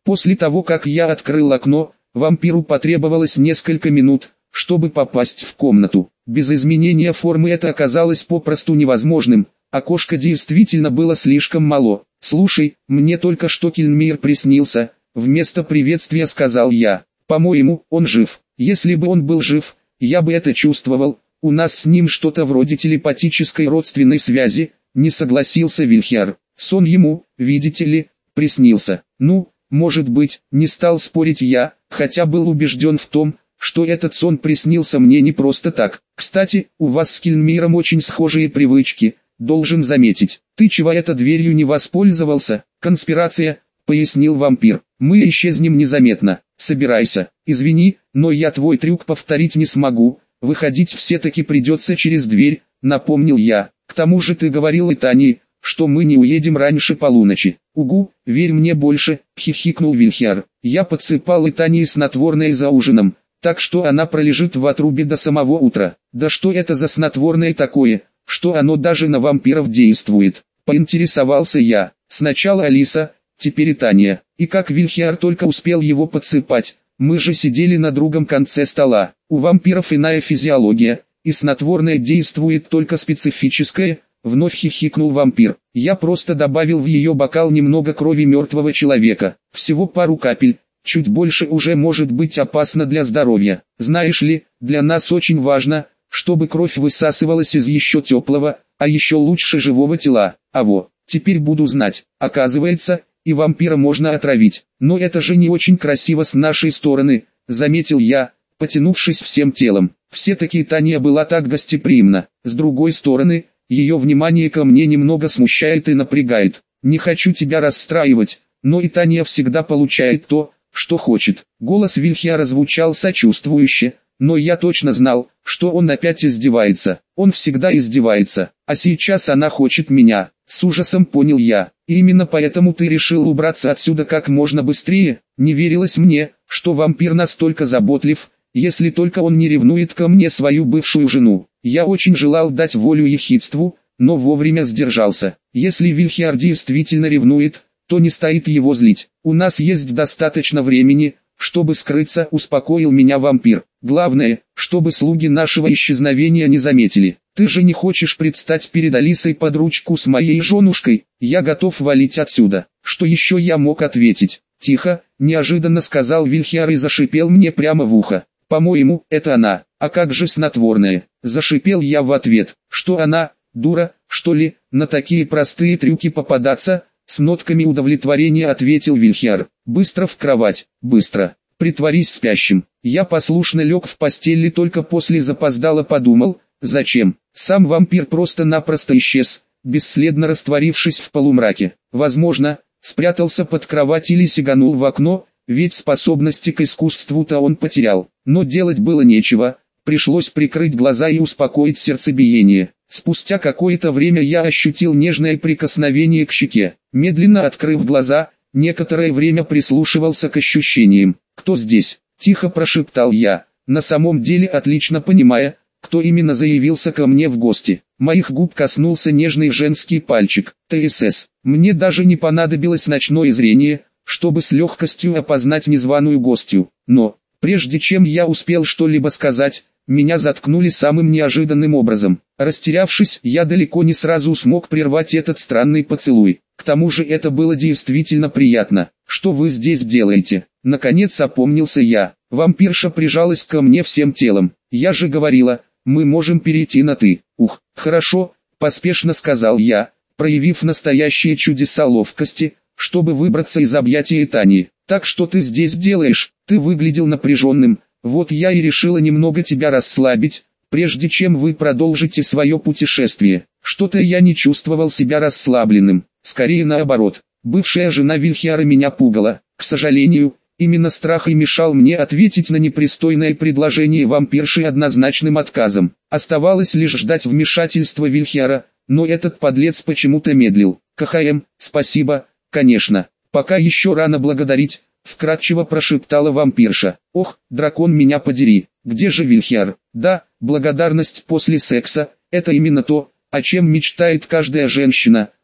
S1: После того, как я открыл окно, вампиру потребовалось несколько минут, чтобы попасть в комнату. Без изменения формы это оказалось попросту невозможным. Окошко действительно было слишком мало. «Слушай, мне только что Кельмир приснился», — вместо приветствия сказал я. «По-моему, он жив. Если бы он был жив, я бы это чувствовал. У нас с ним что-то вроде телепатической родственной связи», — не согласился Вильхиар. «Сон ему, видите ли, приснился». «Ну, может быть», — не стал спорить я, хотя был убежден в том, что этот сон приснился мне не просто так. «Кстати, у вас с Кельмиром очень схожие привычки, должен заметить. Ты чего это дверью не воспользовался?» «Конспирация», — пояснил вампир. «Мы исчезнем незаметно. Собирайся. Извини, но я твой трюк повторить не смогу. Выходить все-таки придется через дверь», — напомнил я. «К тому же ты говорил Итании, что мы не уедем раньше полуночи». «Угу, верь мне больше», — хихикнул Вильхиар. «Я подсыпал Итании снотворное за ужином, так что она пролежит в отрубе до самого утра». «Да что это за снотворное такое, что оно даже на вампиров действует?» — поинтересовался я. «Сначала Алиса, теперь Итания». И как Вильхиар только успел его подсыпать, мы же сидели на другом конце стола. У вампиров иная физиология, и снотворное действует только специфическое. Вновь хихикнул вампир. «Я просто добавил в ее бокал немного крови мертвого человека. Всего пару капель, чуть больше уже может быть опасно для здоровья. Знаешь ли, для нас очень важно, чтобы кровь высасывалась из еще теплого, а еще лучше живого тела. А во, теперь буду знать. Оказывается, и вампира можно отравить. Но это же не очень красиво с нашей стороны», — заметил я, потянувшись всем телом. Все-таки Таня была так гостеприимна. С другой стороны, ее внимание ко мне немного смущает и напрягает. «Не хочу тебя расстраивать, но и Таня всегда получает то, что хочет». Голос Вильхиара звучал сочувствующе, но я точно знал, что он опять издевается. Он всегда издевается, а сейчас она хочет меня. С ужасом понял я. И именно поэтому ты решил убраться отсюда как можно быстрее. Не верилось мне, что вампир настолько заботлив, если только он не ревнует ко мне свою бывшую жену. Я очень желал дать волю ехидству, но вовремя сдержался. Если Вильхиар действительно ревнует, то не стоит его злить. «У нас есть достаточно времени, чтобы скрыться», — успокоил меня вампир. «Главное, чтобы слуги нашего исчезновения не заметили. Ты же не хочешь предстать перед Алисой под ручку с моей женушкой? Я готов валить отсюда». Что еще я мог ответить? «Тихо», — неожиданно сказал Вильхиар и зашипел мне прямо в ухо. «По-моему, это она. А как же снотворное?» Зашипел я в ответ. «Что она, дура, что ли, на такие простые трюки попадаться?» С нотками удовлетворения ответил Вильхиар. «Быстро в кровать, быстро. Притворись спящим». Я послушно лег в постели, только после запоздало подумал, зачем. Сам вампир просто-напросто исчез, бесследно растворившись в полумраке. Возможно, спрятался под кровать или сиганул в окно, ведь способности к искусству-то он потерял. Но делать было нечего, пришлось прикрыть глаза и успокоить сердцебиение. Спустя какое-то время я ощутил нежное прикосновение к щеке. Медленно открыв глаза, некоторое время прислушивался к ощущениям. «Кто здесь?» – тихо прошептал я, на самом деле отлично понимая, кто именно заявился ко мне в гости. Моих губ коснулся нежный женский пальчик. ТСС. Мне даже не понадобилось ночное зрение, чтобы с легкостью опознать незваную гостью. Но, прежде чем я успел что-либо сказать, меня заткнули самым неожиданным образом. Растерявшись, я далеко не сразу смог прервать этот странный поцелуй. К тому же это было действительно приятно. «Что вы здесь делаете?» Наконец опомнился я. Вампирша прижалась ко мне всем телом. «Я же говорила, мы можем перейти на «ты». «Ух, хорошо», поспешно сказал я, проявив настоящие чудеса ловкости, чтобы выбраться из объятий Тани. «Так что ты здесь делаешь?» «Ты выглядел напряженным. Вот я и решила немного тебя расслабить, прежде чем вы продолжите свое путешествие». Что-то я не чувствовал себя расслабленным, скорее наоборот. Бывшая жена Вильхиара меня пугала. К сожалению, именно страх и мешал мне ответить на непристойное предложение вампирши однозначным отказом. Оставалось лишь ждать вмешательства Вильхиара, но этот подлец почему-то медлил. «КХМ, спасибо, конечно. Пока еще рано благодарить», — вкратчиво прошептала вампирша. «Ох, дракон меня подери, где же Вильхиар?» «Да, благодарность после секса — это именно то, о чем мечтает каждая женщина»,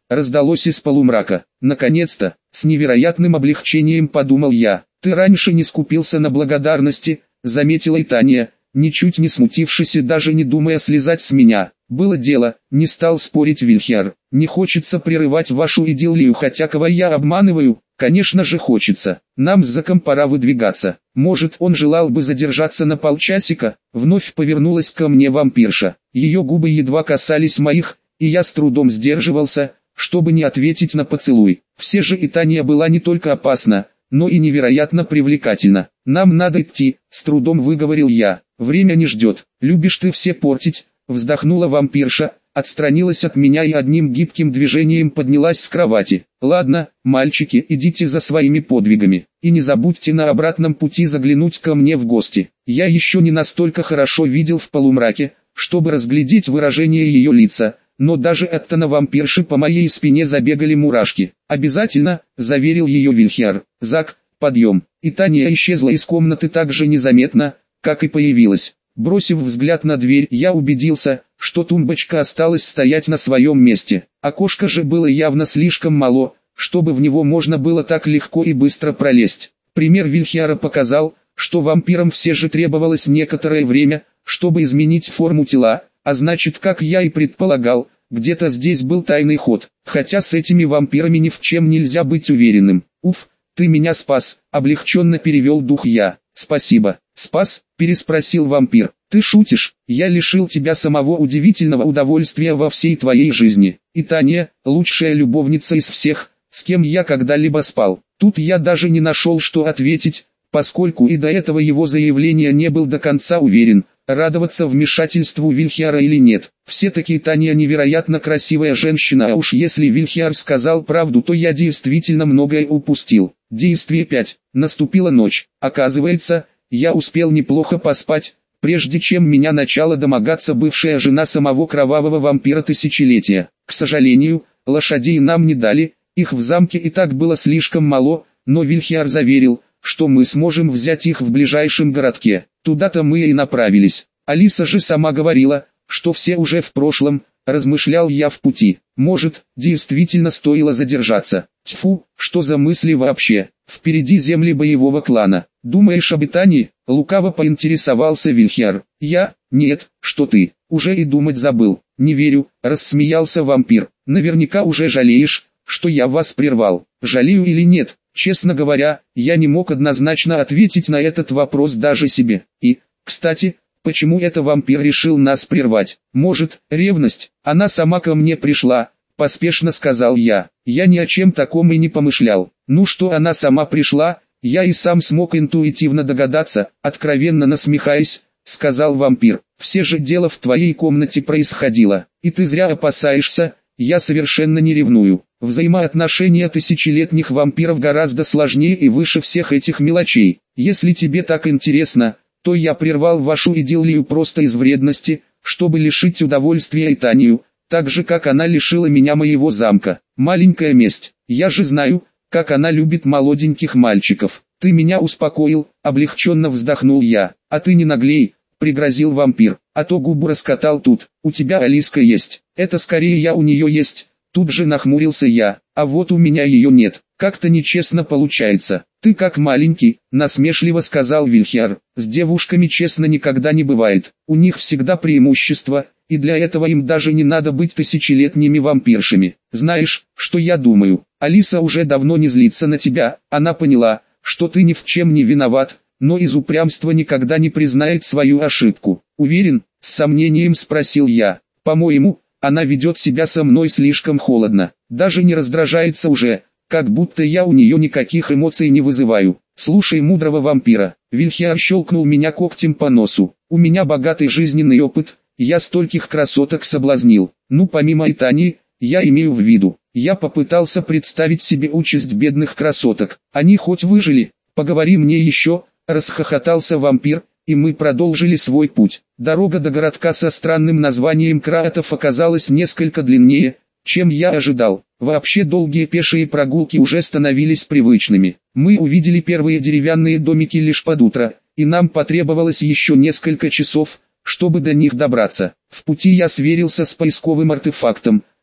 S1: раздалось из полумрака. Наконец-то, с невероятным облегчением подумал я. Ты раньше не скупился на благодарности, заметила и Таня, ничуть не смутившись и даже не думая слезать с меня. Было дело, не стал спорить Вильхиар. Не хочется прерывать вашу идиллию, хотя кого я обманываю? Конечно же хочется. Нам с Заком пора выдвигаться. Может, он желал бы задержаться на полчасика? Вновь повернулась ко мне вампирша. Ее губы едва касались моих, и я с трудом сдерживался, чтобы не ответить на поцелуй. Все же и Таня была не только опасна, но и невероятно привлекательна. Нам надо идти, с трудом выговорил я. Время не ждет. Любишь ты все портить, вздохнула вампирша, отстранилась от меня и одним гибким движением поднялась с кровати. Ладно, мальчики, идите за своими подвигами. И не забудьте на обратном пути заглянуть ко мне в гости. Я еще не настолько хорошо видел в полумраке, чтобы разглядеть выражение ее лица, но даже от тона вампирши по моей спине забегали мурашки. Обязательно, заверил ее Вильхиар. Зак, подъем. И Таня исчезла из комнаты так же незаметно, как и появилась. Бросив взгляд на дверь, я убедился, что тумбочка осталась стоять на своем месте. Окошко же было явно слишком мало, чтобы в него можно было так легко и быстро пролезть. Пример Вильхиара показал, что вампирам все же требовалось некоторое время, чтобы изменить форму тела, а значит, как я и предполагал, где-то здесь был тайный ход. Хотя с этими вампирами ни в чем нельзя быть уверенным. Уф, ты меня спас, облегченно перевел дух я. Спасибо. Спас? Переспросил вампир. Ты шутишь? Я лишил тебя самого удивительного удовольствия во всей твоей жизни. И Таня, лучшая любовница из всех, с кем я когда-либо спал. Тут я даже не нашел, что ответить, поскольку и до этого его заявления не был до конца уверен, радоваться вмешательству Вильхиара или нет. Все-таки Таня невероятно красивая женщина, а уж если Вильхиар сказал правду, то я действительно многое упустил. Действие пять. Наступила ночь. Оказывается, я успел неплохо поспать, прежде чем меня начала домогаться бывшая жена самого кровавого вампира тысячелетия. К сожалению, лошадей нам не дали, их в замке и так было слишком мало, но Вильхиар заверил, что мы сможем взять их в ближайшем городке. Туда-то мы и направились. Алиса же сама говорила, что все уже в прошлом, размышлял я в пути. Может, действительно стоило задержаться. Тьфу, что за мысли вообще? Впереди земли боевого клана. Думаешь об Итании? Лукаво поинтересовался Вильхиар. Я? Нет, что ты? Уже и думать забыл. Не верю, рассмеялся вампир. Наверняка уже жалеешь, что я вас прервал. Жалею или нет? Честно говоря, я не мог однозначно ответить на этот вопрос даже себе. И, кстати, почему это вампир решил нас прервать? Может, ревность? Она сама ко мне пришла, поспешно сказал я. Я ни о чем таком и не помышлял. Ну что она сама пришла, я и сам смог интуитивно догадаться, откровенно насмехаясь, сказал вампир. Все же дело в твоей комнате происходило, и ты зря опасаешься, я совершенно не ревную. Взаимоотношения тысячелетних вампиров гораздо сложнее и выше всех этих мелочей. Если тебе так интересно, то я прервал вашу идиллию просто из вредности, чтобы лишить удовольствия Итанию, так же как она лишила меня моего замка. Маленькая месть. Я же знаю, как она любит молоденьких мальчиков. Ты меня успокоил, облегченно вздохнул я. А ты не наглей, пригрозил вампир, а то губу раскатал тут. У тебя Алиска есть. Это скорее я у нее есть. Тут же нахмурился я, а вот у меня ее нет. Как-то нечестно получается. Ты как маленький, насмешливо сказал Вильхиар. С девушками честно никогда не бывает. У них всегда преимущество, и для этого им даже не надо быть тысячелетними вампиршами. Знаешь, что я думаю? Алиса уже давно не злится на тебя. Она поняла, что ты ни в чем не виноват, но из упрямства никогда не признает свою ошибку. Уверен? С сомнением спросил я. По-моему, она ведет себя со мной слишком холодно, даже не раздражается уже, как будто я у нее никаких эмоций не вызываю. Слушай мудрого вампира, Вильхиар щелкнул меня когтем по носу. У меня богатый жизненный опыт, я стольких красоток соблазнил. Ну помимо Итании, я имею в виду, я попытался представить себе участь бедных красоток. Они хоть выжили? Поговори мне еще, расхохотался вампир. И мы продолжили свой путь. Дорога до городка со странным названием Краатов оказалась несколько длиннее, чем я ожидал. Вообще долгие пешие прогулки уже становились привычными. Мы увидели первые деревянные домики лишь под утро, и нам потребовалось еще несколько часов, чтобы до них добраться. В пути я сверился с поисковым артефактом,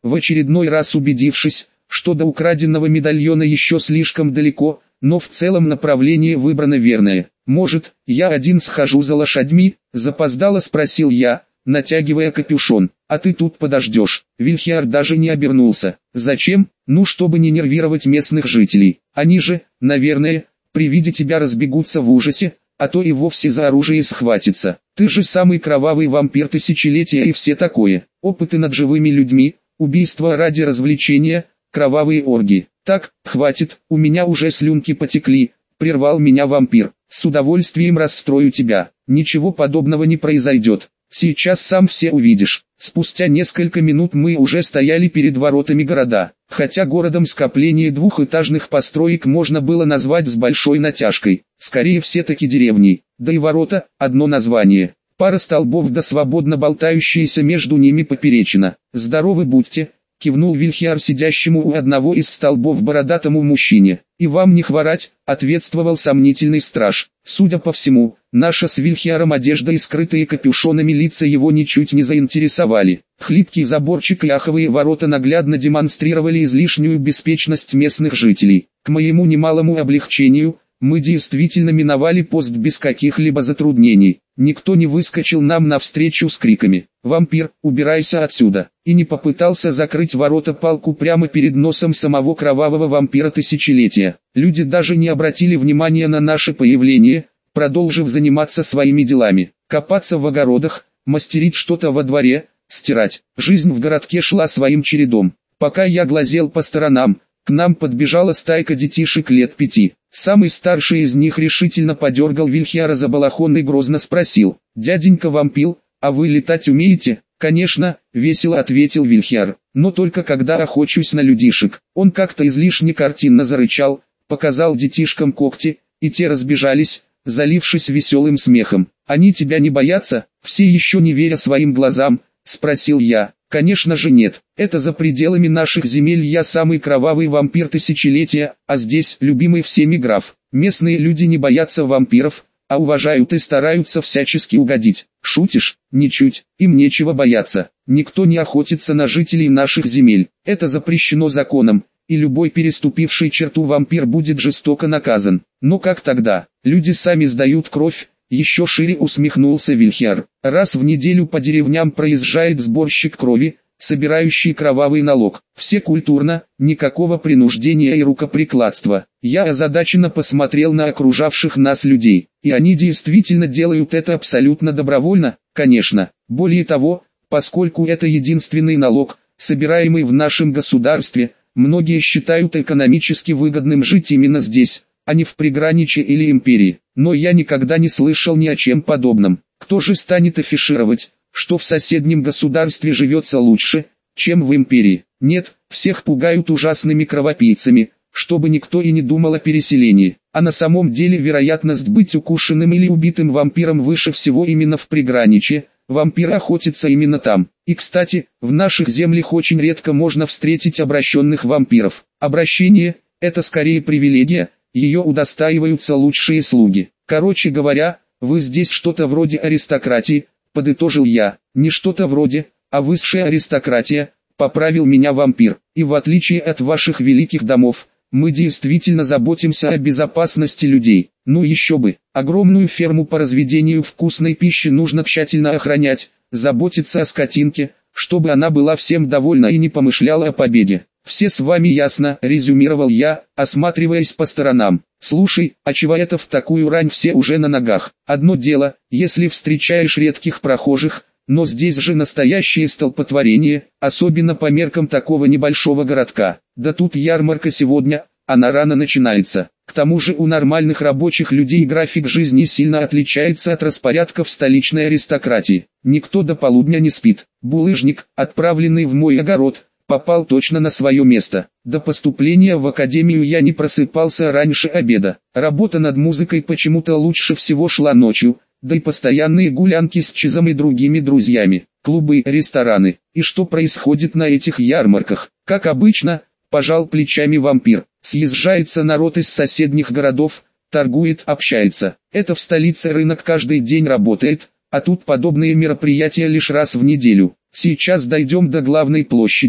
S1: в очередной раз убедившись, что до украденного медальона еще слишком далеко, но в целом направление выбрано верное. «Может, я один схожу за лошадьми?» – запоздало спросил я, натягивая капюшон. «А ты тут подождешь». Вильхиар даже не обернулся. «Зачем? Ну, чтобы не нервировать местных жителей. Они же, наверное, при виде тебя разбегутся в ужасе, а то и вовсе за оружие схватятся. Ты же самый кровавый вампир тысячелетия и все такое. Опыты над живыми людьми, убийства ради развлечения, кровавые оргии. Так, хватит, у меня уже слюнки потекли», — прервал меня вампир. «С удовольствием расстрою тебя. Ничего подобного не произойдет. Сейчас сам все увидишь». Спустя несколько минут мы уже стояли перед воротами города. Хотя городом скопление двухэтажных построек можно было назвать с большой натяжкой. Скорее все-таки деревней. Да и ворота – одно название. Пара столбов да свободно болтающиеся между ними поперечина. «Здоровы будьте», – кивнул Вильхиар сидящему у одного из столбов бородатому мужчине. «И вам не хворать», – ответствовал сомнительный страж. Судя по всему, наша с Вильхиаром одежда и скрытые капюшонами лица его ничуть не заинтересовали. Хлипкий заборчик и аховые ворота наглядно демонстрировали излишнюю беспечность местных жителей. К моему немалому облегчению, мы действительно миновали пост без каких-либо затруднений. Никто не выскочил нам навстречу с криками «Вампир, убирайся отсюда!» и не попытался закрыть ворота палку прямо перед носом самого кровавого вампира тысячелетия. Люди даже не обратили внимания на наше появление, продолжив заниматься своими делами. Копаться в огородах, мастерить что-то во дворе, стирать. Жизнь в городке шла своим чередом. Пока я глазел по сторонам, к нам подбежала стайка детишек лет пяти. Самый старший из них решительно подергал Вильхиара за балахон и грозно спросил: «Дяденька вампир, а вы летать умеете?» «Конечно», — весело ответил Вильхиар, «но только когда охочусь на людишек». Он как-то излишне картинно зарычал, показал детишкам когти, и те разбежались, залившись веселым смехом. «Они тебя не боятся?» Все еще не веря своим глазам, спросил я. «Конечно же нет. Это за пределами наших земель я самый кровавый вампир тысячелетия, а здесь любимый всеми граф. Местные люди не боятся вампиров, а уважают и стараются всячески угодить». «Шутишь?» «Ничуть, им нечего бояться. Никто не охотится на жителей наших земель. Это запрещено законом, и любой переступивший черту вампир будет жестоко наказан». «Но как тогда? Люди сами сдают кровь». Еще шире усмехнулся Вильхиар. «Раз в неделю по деревням проезжает сборщик крови, собирающий кровавый налог. Все культурно, никакого принуждения и рукоприкладства». Я озадаченно посмотрел на окружавших нас людей. И они действительно делают это абсолютно добровольно, конечно. Более того, поскольку это единственный налог, собираемый в нашем государстве, многие считают экономически выгодным жить именно здесь, а не в приграничье или империи. Но я никогда не слышал ни о чем подобном. Кто же станет афишировать, что в соседнем государстве живется лучше, чем в империи? Нет, всех пугают ужасными кровопийцами, чтобы никто и не думал о переселении. А на самом деле вероятность быть укушенным или убитым вампиром выше всего именно в приграничье. Вампиры охотятся именно там. И кстати, в наших землях очень редко можно встретить обращенных вампиров. Обращение – это скорее привилегия, ее удостаиваются лучшие слуги. Короче говоря, вы здесь что-то вроде аристократии, подытожил я. Не что-то вроде, а высшая аристократия, поправил меня вампир. И в отличие от ваших великих домов, мы действительно заботимся о безопасности людей. Ну еще бы, огромную ферму по разведению вкусной пищи нужно тщательно охранять, заботиться о скотинке, чтобы она была всем довольна и не помышляла о побеге. «Все с вами ясно», — резюмировал я, осматриваясь по сторонам. «Слушай, а чего это в такую рань все уже на ногах? Одно дело, если встречаешь редких прохожих, но здесь же настоящее столпотворение, особенно по меркам такого небольшого городка. Да тут ярмарка сегодня, она рано начинается. К тому же у нормальных рабочих людей график жизни сильно отличается от распорядков столичной аристократии. Никто до полудня не спит. Булыжник, отправленный в мой огород, попал точно на свое место. До поступления в академию я не просыпался раньше обеда. Работа над музыкой почему-то лучше всего шла ночью, да и постоянные гулянки с Чизом и другими друзьями, клубы, рестораны. И что происходит на этих ярмарках? Как обычно, пожал плечами вампир. Съезжается народ из соседних городов, торгует, общается. Это в столице рынок каждый день работает, а тут подобные мероприятия лишь раз в неделю. Сейчас дойдем до главной площади.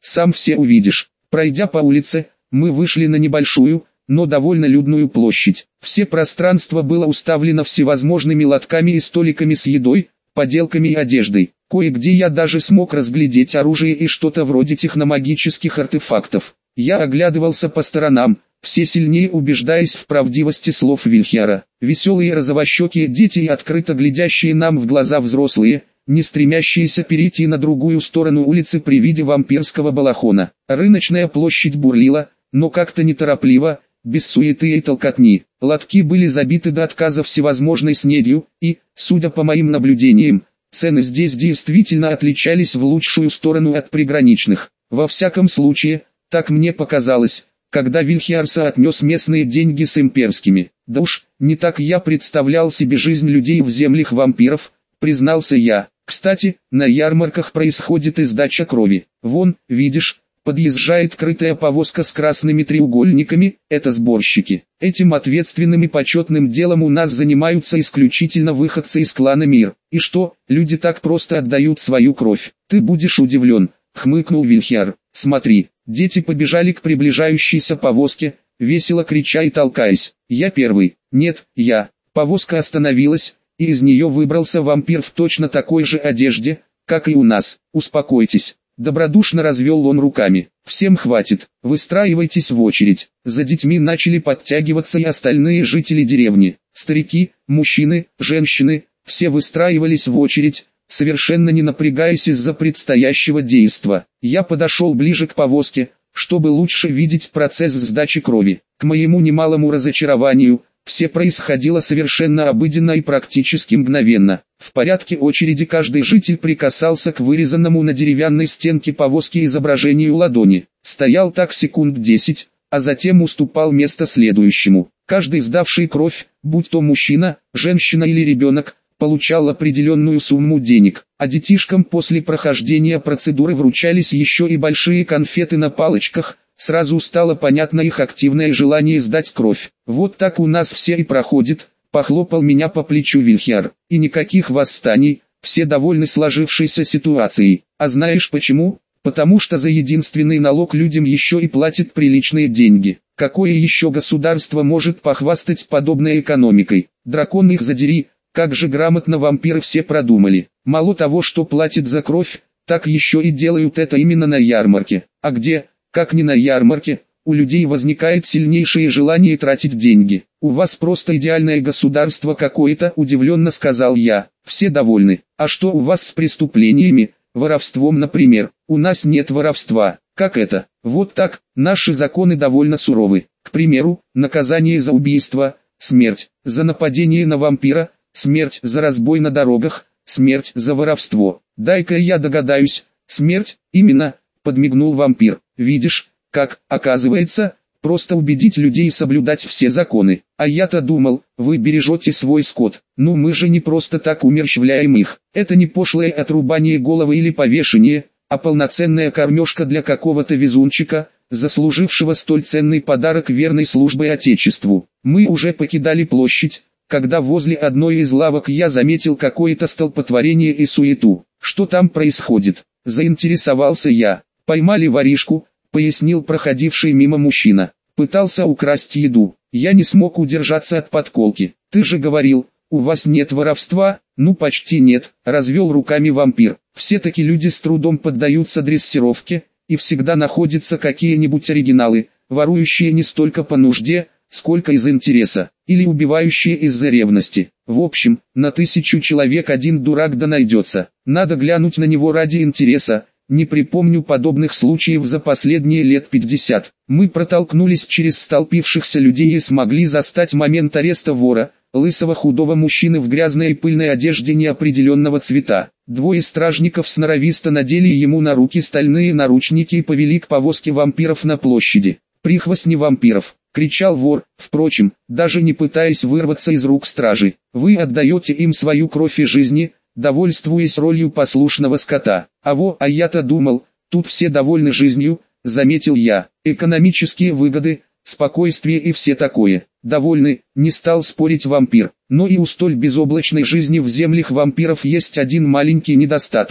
S1: сам все увидишь. Пройдя по улице, мы вышли на небольшую, но довольно людную площадь. Все пространство было уставлено всевозможными лотками и столиками с едой, поделками и одеждой. Кое-где я даже смог разглядеть оружие и что-то вроде техномагических артефактов. Я оглядывался по сторонам, все сильнее убеждаясь в правдивости слов Вильхиара. Веселые розовощекие дети и открыто глядящие нам в глаза взрослые, не стремящиеся перейти на другую сторону улицы при виде вампирского балахона. Рыночная площадь бурлила, но как-то неторопливо, без суеты и толкотни. Лотки были забиты до отказа всевозможной снедью, и, судя по моим наблюдениям, цены здесь действительно отличались в лучшую сторону от приграничных. Во всяком случае, так мне показалось, когда Вильхиарса отнес местные деньги с имперскими. Да уж, не так я представлял себе жизнь людей в землях вампиров, признался я. Кстати, на ярмарках происходит и сдача крови. Вон, видишь, подъезжает крытая повозка с красными треугольниками, это сборщики. Этим ответственным и почетным делом у нас занимаются исключительно выходцы из клана Мир. И что, люди так просто отдают свою кровь? Ты будешь удивлен, хмыкнул Вильхиар. Смотри, дети побежали к приближающейся повозке, весело крича и толкаясь. Я первый. Нет, я. Повозка остановилась, и из нее выбрался вампир в точно такой же одежде, как и у нас. Успокойтесь. Добродушно развел он руками. Всем хватит, выстраивайтесь в очередь. За детьми начали подтягиваться и остальные жители деревни. Старики, мужчины, женщины, все выстраивались в очередь, совершенно не напрягаясь из-за предстоящего действа. Я подошел ближе к повозке, чтобы лучше видеть процесс сдачи крови. К моему немалому разочарованию, все происходило совершенно обыденно и практически мгновенно. В порядке очереди каждый житель прикасался к вырезанному на деревянной стенке повозки изображению ладони. Стоял так секунд десять, а затем уступал место следующему. Каждый сдавший кровь, будь то мужчина, женщина или ребенок, получал определенную сумму денег, а детишкам после прохождения процедуры вручались еще и большие конфеты на палочках. Сразу стало понятно их активное желание сдать кровь. Вот так у нас все и проходит, похлопал меня по плечу Вильхиар. И никаких восстаний, все довольны сложившейся ситуацией. А знаешь почему? Потому что за единственный налог людям еще и платят приличные деньги. Какое еще государство может похвастать подобной экономикой? Дракон их задери, как же грамотно вампиры все продумали. Мало того, что платят за кровь, так еще и делают это именно на ярмарке. А где? Как ни на ярмарке, у людей возникает сильнейшее желание тратить деньги. У вас просто идеальное государство какое-то, удивленно сказал я. Все довольны. А что у вас с преступлениями, воровством, например? У нас нет воровства. Как это? Вот так, наши законы довольно суровы. К примеру, наказание за убийство, смерть, за нападение на вампира, смерть за разбой на дорогах, смерть за воровство. Дай-ка я догадаюсь, смерть, именно, подмигнул вампир. Видишь, как, оказывается, просто убедить людей соблюдать все законы. А я-то думал, вы бережете свой скот. Ну мы же не просто так умерщвляем их. Это не пошлое отрубание головы или повешение, а полноценная кормежка для какого-то везунчика, заслужившего столь ценный подарок верной службой Отечеству. Мы уже покидали площадь, когда возле одной из лавок я заметил какое-то столпотворение и суету. Что там происходит? Заинтересовался я. Поймали воришку, пояснил проходивший мимо мужчина. Пытался украсть еду. Я не смог удержаться от подколки. Ты же говорил, у вас нет воровства? Ну почти нет, развел руками вампир. Все-таки люди с трудом поддаются дрессировке, и всегда находятся какие-нибудь оригиналы, ворующие не столько по нужде, сколько из интереса, или убивающие из-за ревности. В общем, на тысячу человек один дурак да найдется. Надо глянуть на него ради интереса. Не припомню подобных случаев за последние лет пятьдесят. Мы протолкнулись через столпившихся людей и смогли застать момент ареста вора, лысого худого мужчины в грязной и пыльной одежде неопределенного цвета. Двое стражников сноровисто надели ему на руки стальные наручники и повели к повозке вампиров на площади. «Прихвостни вампиров!» — кричал вор, впрочем, даже не пытаясь вырваться из рук стражи. «Вы отдаете им свою кровь и жизни, довольствуясь ролью послушного скота. А во, а я-то думал, тут все довольны жизнью», — заметил я. «Экономические выгоды, спокойствие и все такое». «Довольны», — не стал спорить вампир. «Но и у столь безоблачной жизни в землях вампиров есть один маленький недостаток.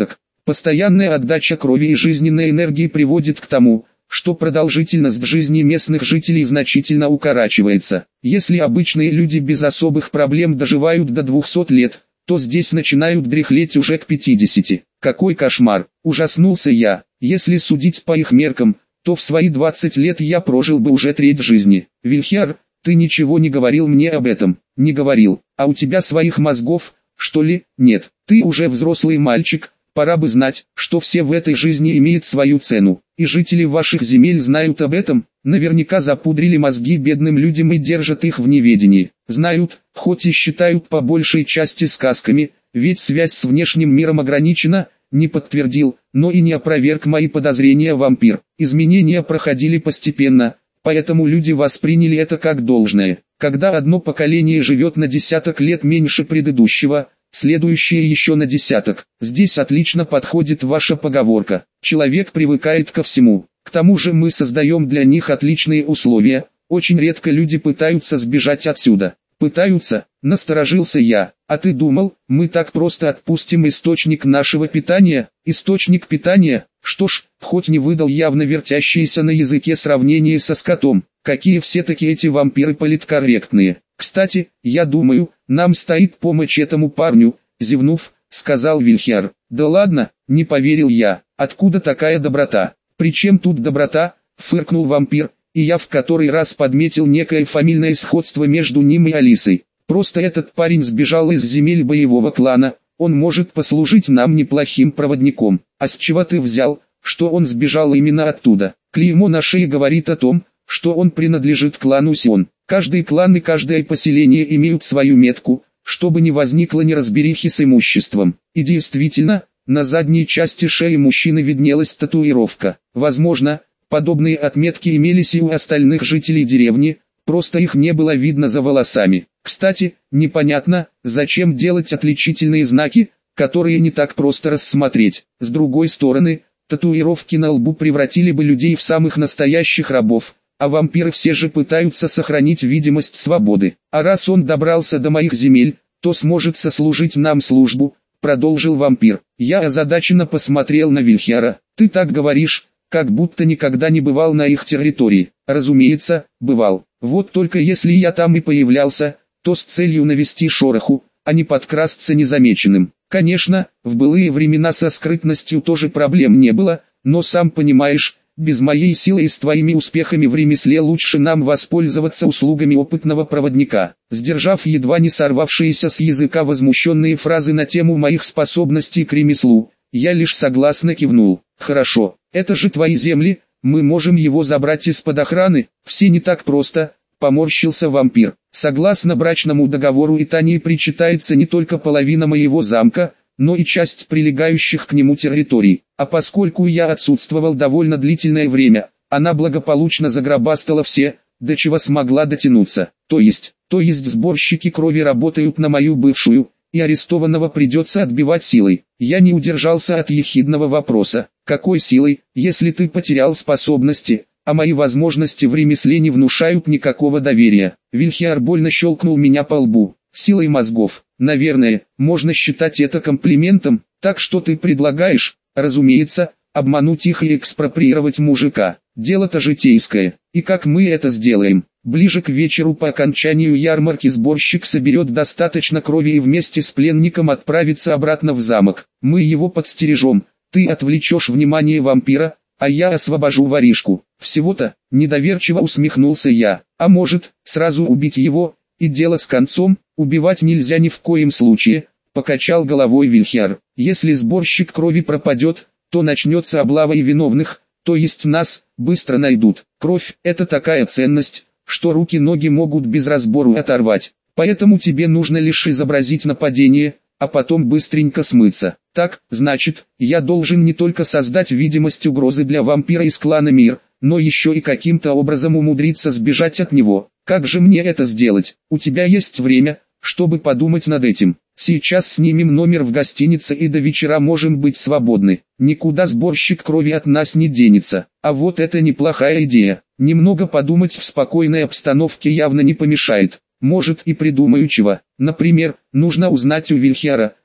S1: Постоянная отдача крови и жизненной энергии приводит к тому, что продолжительность жизни местных жителей значительно укорачивается. Если обычные люди без особых проблем доживают до двухсот лет, то здесь начинают дряхлеть уже к пятидесяти. Какой кошмар! Ужаснулся я. Если судить по их меркам, то в свои двадцать лет я прожил бы уже треть жизни. Вильхиар, ты ничего не говорил мне об этом. Не говорил. А у тебя своих мозгов, что ли? Нет. Ты уже взрослый мальчик. Пора бы знать, что все в этой жизни имеют свою цену, и жители ваших земель знают об этом, наверняка запудрили мозги бедным людям и держат их в неведении. Знают, хоть и считают по большей части сказками, ведь связь с внешним миром ограничена, не подтвердил, но и не опроверг мои подозрения вампир. Изменения проходили постепенно, поэтому люди восприняли это как должное. Когда одно поколение живет на десяток лет меньше предыдущего, следующее еще на десяток. Здесь отлично подходит ваша поговорка. Человек привыкает ко всему. К тому же мы создаем для них отличные условия. Очень редко люди пытаются сбежать отсюда. Пытаются, насторожился я. А ты думал, мы так просто отпустим источник нашего питания? Источник питания? Что ж, хоть не выдал явно вертящееся на языке сравнение со скотом. Какие все-таки эти вампиры политкорректные. Кстати, я думаю, нам стоит помочь этому парню, зевнув, сказал Вильхиар. Да ладно, не поверил я, откуда такая доброта? Причем тут доброта, фыркнул вампир, и я в который раз подметил некое фамильное сходство между ним и Алисой. Просто этот парень сбежал из земель боевого клана, он может послужить нам неплохим проводником. А с чего ты взял, что он сбежал именно оттуда? Клеймо на шее говорит о том, что он принадлежит клану Сион. Каждый клан и каждое поселение имеют свою метку, чтобы не возникло неразберихи с имуществом. И действительно, на задней части шеи мужчины виднелась татуировка. Возможно, подобные отметки имелись и у остальных жителей деревни, просто их не было видно за волосами. Кстати, непонятно, зачем делать отличительные знаки, которые не так просто рассмотреть. С другой стороны, татуировки на лбу превратили бы людей в самых настоящих рабов. А вампиры все же пытаются сохранить видимость свободы. А раз он добрался до моих земель, то сможет сослужить нам службу, продолжил вампир. Я озадаченно посмотрел на Вильхиара. Ты так говоришь, как будто никогда не бывал на их территории. Разумеется, бывал. Вот только если я там и появлялся, то с целью навести шороху, а не подкрасться незамеченным. Конечно, в былые времена со скрытностью тоже проблем не было, но сам понимаешь, без моей силы и с твоими успехами в ремесле лучше нам воспользоваться услугами опытного проводника. Сдержав едва не сорвавшиеся с языка возмущенные фразы на тему моих способностей к ремеслу, я лишь согласно кивнул. Хорошо, это же твои земли, мы можем его забрать из-под охраны. Все не так просто, поморщился вампир. Согласно брачному договору Итании причитается не только половина моего замка, но и часть прилегающих к нему территорий. А поскольку я отсутствовал довольно длительное время, она благополучно загробастала все, до чего смогла дотянуться. То есть, то есть сборщики крови работают на мою бывшую, и арестованного придется отбивать силой. Я не удержался от ехидного вопроса. Какой силой, если ты потерял способности, а мои возможности в ремесле не внушают никакого доверия? Вильхиар больно щелкнул меня по лбу. Силой мозгов. Наверное, можно считать это комплиментом. Так что ты предлагаешь? Разумеется, обмануть их и экспроприировать мужика. Дело-то житейское. И как мы это сделаем? Ближе к вечеру по окончанию ярмарки сборщик соберет достаточно крови и вместе с пленником отправится обратно в замок. Мы его подстережем. Ты отвлечешь внимание вампира, а я освобожу воришку. Всего-то, недоверчиво усмехнулся я. А может, сразу убить его, и дело с концом? Убивать нельзя ни в коем случае, покачал головой Вильхиар. Если сборщик крови пропадет, то начнется облава и виновных, то есть нас, быстро найдут. Кровь – это такая ценность, что руки-ноги могут без разбору оторвать. Поэтому тебе нужно лишь изобразить нападение, а потом быстренько смыться. Так, значит, я должен не только создать видимость угрозы для вампира из клана Мир, но еще и каким-то образом умудриться сбежать от него. Как же мне это сделать? У тебя есть время, чтобы подумать над этим. Сейчас снимем номер в гостинице и до вечера можем быть свободны. Никуда сборщик крови от нас не денется. А вот это неплохая идея. Немного подумать в спокойной обстановке явно не помешает. Может и придумаю чего. Например, нужно узнать у Вильхиара,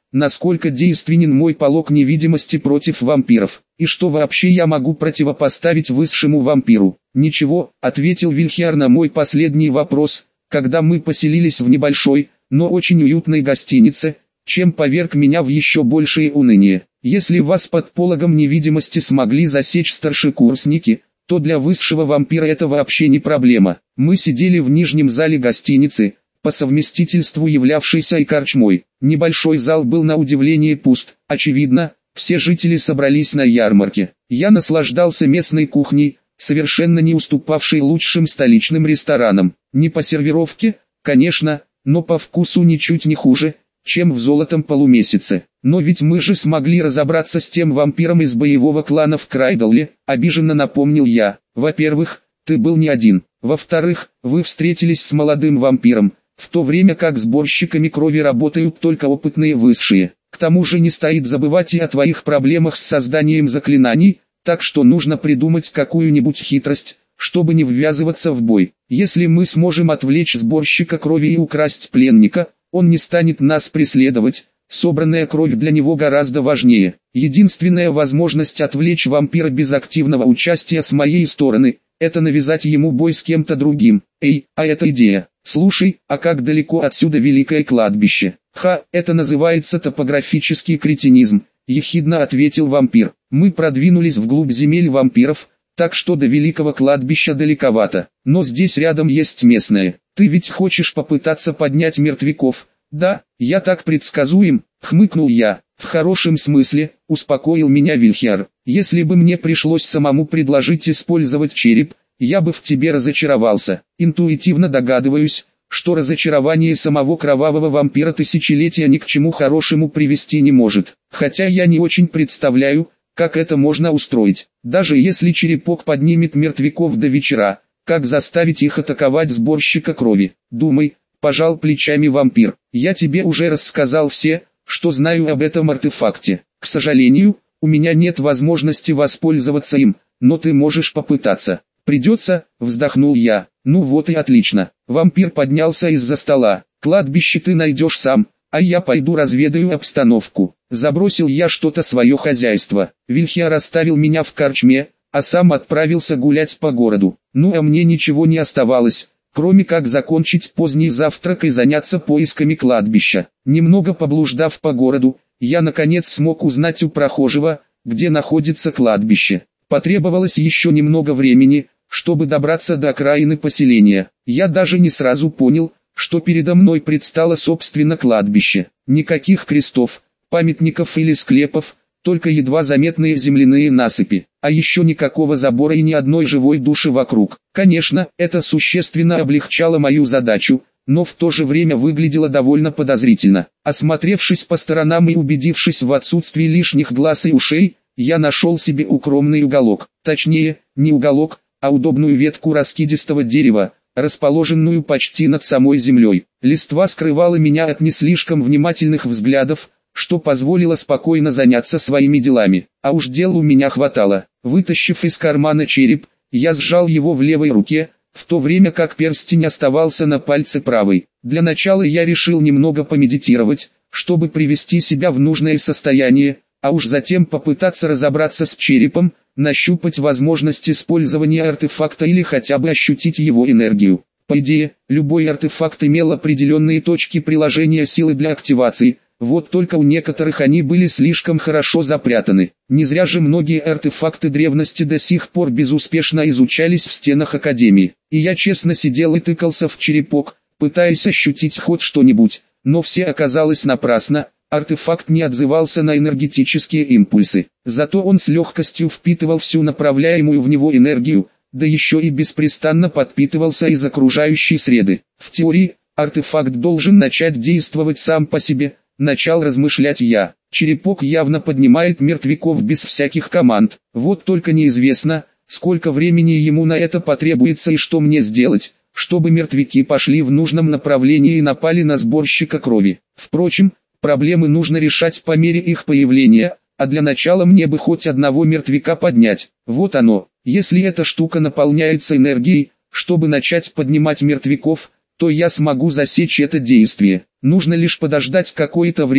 S1: насколько действенен мой полог невидимости против вампиров, и что вообще я могу противопоставить высшему вампиру. «Ничего», — ответил Вильхиар на мой последний вопрос, когда мы поселились в небольшой, но очень уютной гостинице, чем поверг меня в еще большее уныние. «Если вас под пологом невидимости смогли засечь старшекурсники, то для высшего вампира это вообще не проблема». Мы сидели в нижнем зале гостиницы, по совместительству являвшейся и корчмой. Небольшой зал был на удивление пуст, очевидно, все жители собрались на ярмарке. Я наслаждался местной кухней, совершенно не уступавшей лучшим столичным ресторанам. Не по сервировке, конечно, но по вкусу ничуть не хуже, чем в «Золотом полумесяце». «Но ведь мы же смогли разобраться с тем вампиром из боевого клана в Крайдалле», — обиженно напомнил я. «Во-первых, ты был не один. Во-вторых, вы встретились с молодым вампиром, в то время как сборщиками крови работают только опытные высшие. К тому же не стоит забывать и о твоих проблемах с созданием заклинаний, так что нужно придумать какую-нибудь хитрость, чтобы не ввязываться в бой. Если мы сможем отвлечь сборщика крови и украсть пленника, он не станет нас преследовать, собранная кровь для него гораздо важнее. Единственная возможность отвлечь вампира без активного участия с моей стороны – это навязать ему бой с кем-то другим. Эй, а это идея. Слушай, а как далеко отсюда великое кладбище?» «Ха, это называется топографический кретинизм», – ехидно ответил вампир. «Мы продвинулись вглубь земель вампиров, так что до великого кладбища далековато. Но здесь рядом есть местное. Ты ведь хочешь попытаться поднять мертвяков?» «Да, я так предсказуем», — хмыкнул я. «В хорошем смысле», — успокоил меня Вильхиар. «Если бы мне пришлось самому предложить использовать череп, я бы в тебе разочаровался. Интуитивно догадываюсь, что разочарование самого кровавого вампира тысячелетия ни к чему хорошему привести не может. Хотя я не очень представляю, как это можно устроить. Даже если черепок поднимет мертвяков до вечера, как заставить их атаковать сборщика крови? Думай». Пожал плечами вампир. «Я тебе уже рассказал все, что знаю об этом артефакте. К сожалению, у меня нет возможности воспользоваться им, но ты можешь попытаться». «Придется», — вздохнул я. «Ну вот и отлично». Вампир поднялся из-за стола. «Кладбище ты найдешь сам, а я пойду разведаю обстановку». Забросил я что-то свое хозяйство. Вильхиар оставил меня в корчме, а сам отправился гулять по городу. Ну а мне ничего не оставалось, кроме как закончить поздний завтрак и заняться поисками кладбища. Немного поблуждав по городу, я наконец смог узнать у прохожего, где находится кладбище. Потребовалось еще немного времени, чтобы добраться до окраины поселения. Я даже не сразу понял, что передо мной предстало собственно кладбище. Никаких крестов, памятников или склепов, только едва заметные земляные насыпи, а еще никакого забора и ни одной живой души вокруг. Конечно, это существенно облегчало мою задачу, но в то же время выглядело довольно подозрительно. Осмотревшись по сторонам и убедившись в отсутствии лишних глаз и ушей, я нашел себе укромный уголок. Точнее, не уголок, а удобную ветку раскидистого дерева, расположенную почти над самой землей. Листва скрывала меня от не слишком внимательных взглядов, что позволило спокойно заняться своими делами. А уж дел у меня хватало. Вытащив из кармана череп, я сжал его в левой руке, в то время как перстень оставался на пальце правой. Для начала я решил немного помедитировать, чтобы привести себя в нужное состояние, а уж затем попытаться разобраться с черепом, нащупать возможность использования артефакта или хотя бы ощутить его энергию. По идее, любой артефакт имел определенные точки приложения силы для активации, вот только у некоторых они были слишком хорошо запрятаны. Не зря же многие артефакты древности до сих пор безуспешно изучались в стенах Академии. И я честно сидел и тыкался в черепок, пытаясь ощутить хоть что-нибудь, но все оказалось напрасно. Артефакт не отзывался на энергетические импульсы, зато он с легкостью впитывал всю направляемую в него энергию, да еще и беспрестанно подпитывался из окружающей среды. В теории, артефакт должен начать действовать сам по себе, начал размышлять я. Черепок явно поднимает мертвяков без всяких команд, вот только неизвестно, сколько времени ему на это потребуется и что мне сделать, чтобы мертвяки пошли в нужном направлении и напали на сборщика крови. Впрочем, проблемы нужно решать по мере их появления, а для начала мне бы хоть одного мертвяка поднять. Вот оно, если эта штука наполняется энергией, чтобы начать поднимать мертвяков, то я смогу засечь это действие. Нужно лишь подождать какое-то время,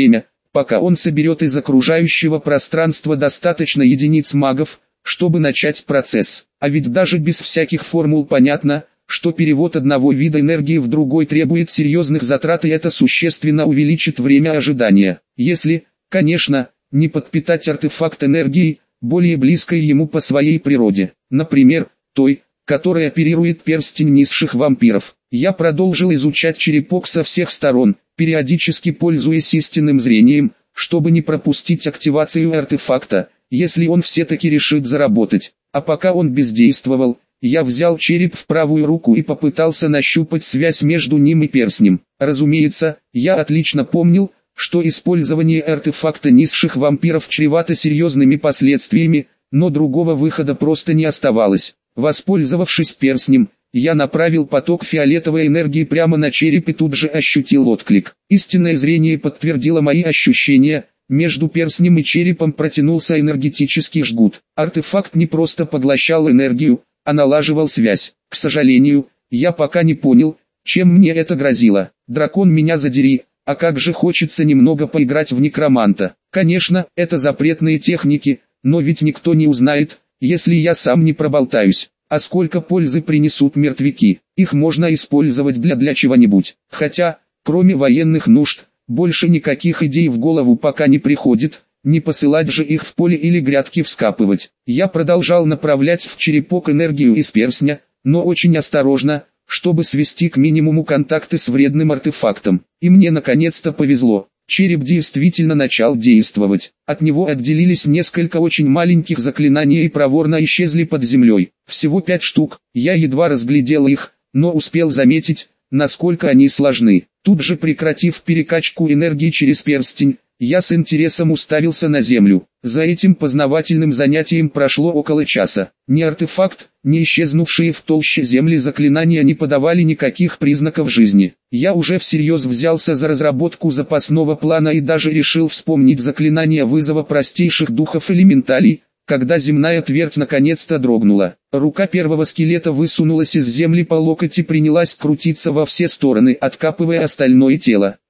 S1: пока он соберет из окружающего пространства достаточно единиц магов, чтобы начать процесс. А ведь даже без всяких формул понятно, что перевод одного вида энергии в другой требует серьезных затрат, и это существенно увеличит время ожидания. Если, конечно, не подпитать артефакт энергией, более близкой ему по своей природе, например, той, которой оперирует перстень низших вампиров. Я продолжил изучать черепок со всех сторон, периодически пользуясь истинным зрением, чтобы не пропустить активацию артефакта, если он все-таки решит заработать. А пока он бездействовал, я взял череп в правую руку и попытался нащупать связь между ним и перстнем. Разумеется, я отлично помнил, что использование артефакта низших вампиров чревато серьезными последствиями, но другого выхода просто не оставалось. Воспользовавшись перстнем, я направил поток фиолетовой энергии прямо на череп и тут же ощутил отклик. Истинное зрение подтвердило мои ощущения, между перстнем и черепом протянулся энергетический жгут. Артефакт не просто поглощал энергию, а налаживал связь. К сожалению, я пока не понял, чем мне это грозило. Дракон меня задери, а как же хочется немного поиграть в некроманта. Конечно, это запретные техники, но ведь никто не узнает, если я сам не проболтаюсь. А сколько пользы принесут мертвяки? Их можно использовать для для чего-нибудь. Хотя, кроме военных нужд, больше никаких идей в голову пока не приходит, не посылать же их в поле или грядки вскапывать. Я продолжал направлять в черепок энергию из перстня, но очень осторожно, чтобы свести к минимуму контакты с вредным артефактом. И мне наконец-то повезло. Череп действительно начал действовать. От него отделились несколько очень маленьких заклинаний и проворно исчезли под землей. Всего пять штук. Я едва разглядел их, но успел заметить, насколько они сложны. Тут же прекратив перекачку энергии через перстень, я с интересом уставился на землю. За этим познавательным занятием прошло около часа. Ни артефакт, ни исчезнувшие в толще земли заклинания не подавали никаких признаков жизни. Я уже всерьез взялся за разработку запасного плана и даже решил вспомнить заклинание вызова простейших духов элементалей, когда земная твердь наконец-то дрогнула. Рука первого скелета высунулась из земли по локоть и принялась крутиться во все стороны, откапывая остальное тело.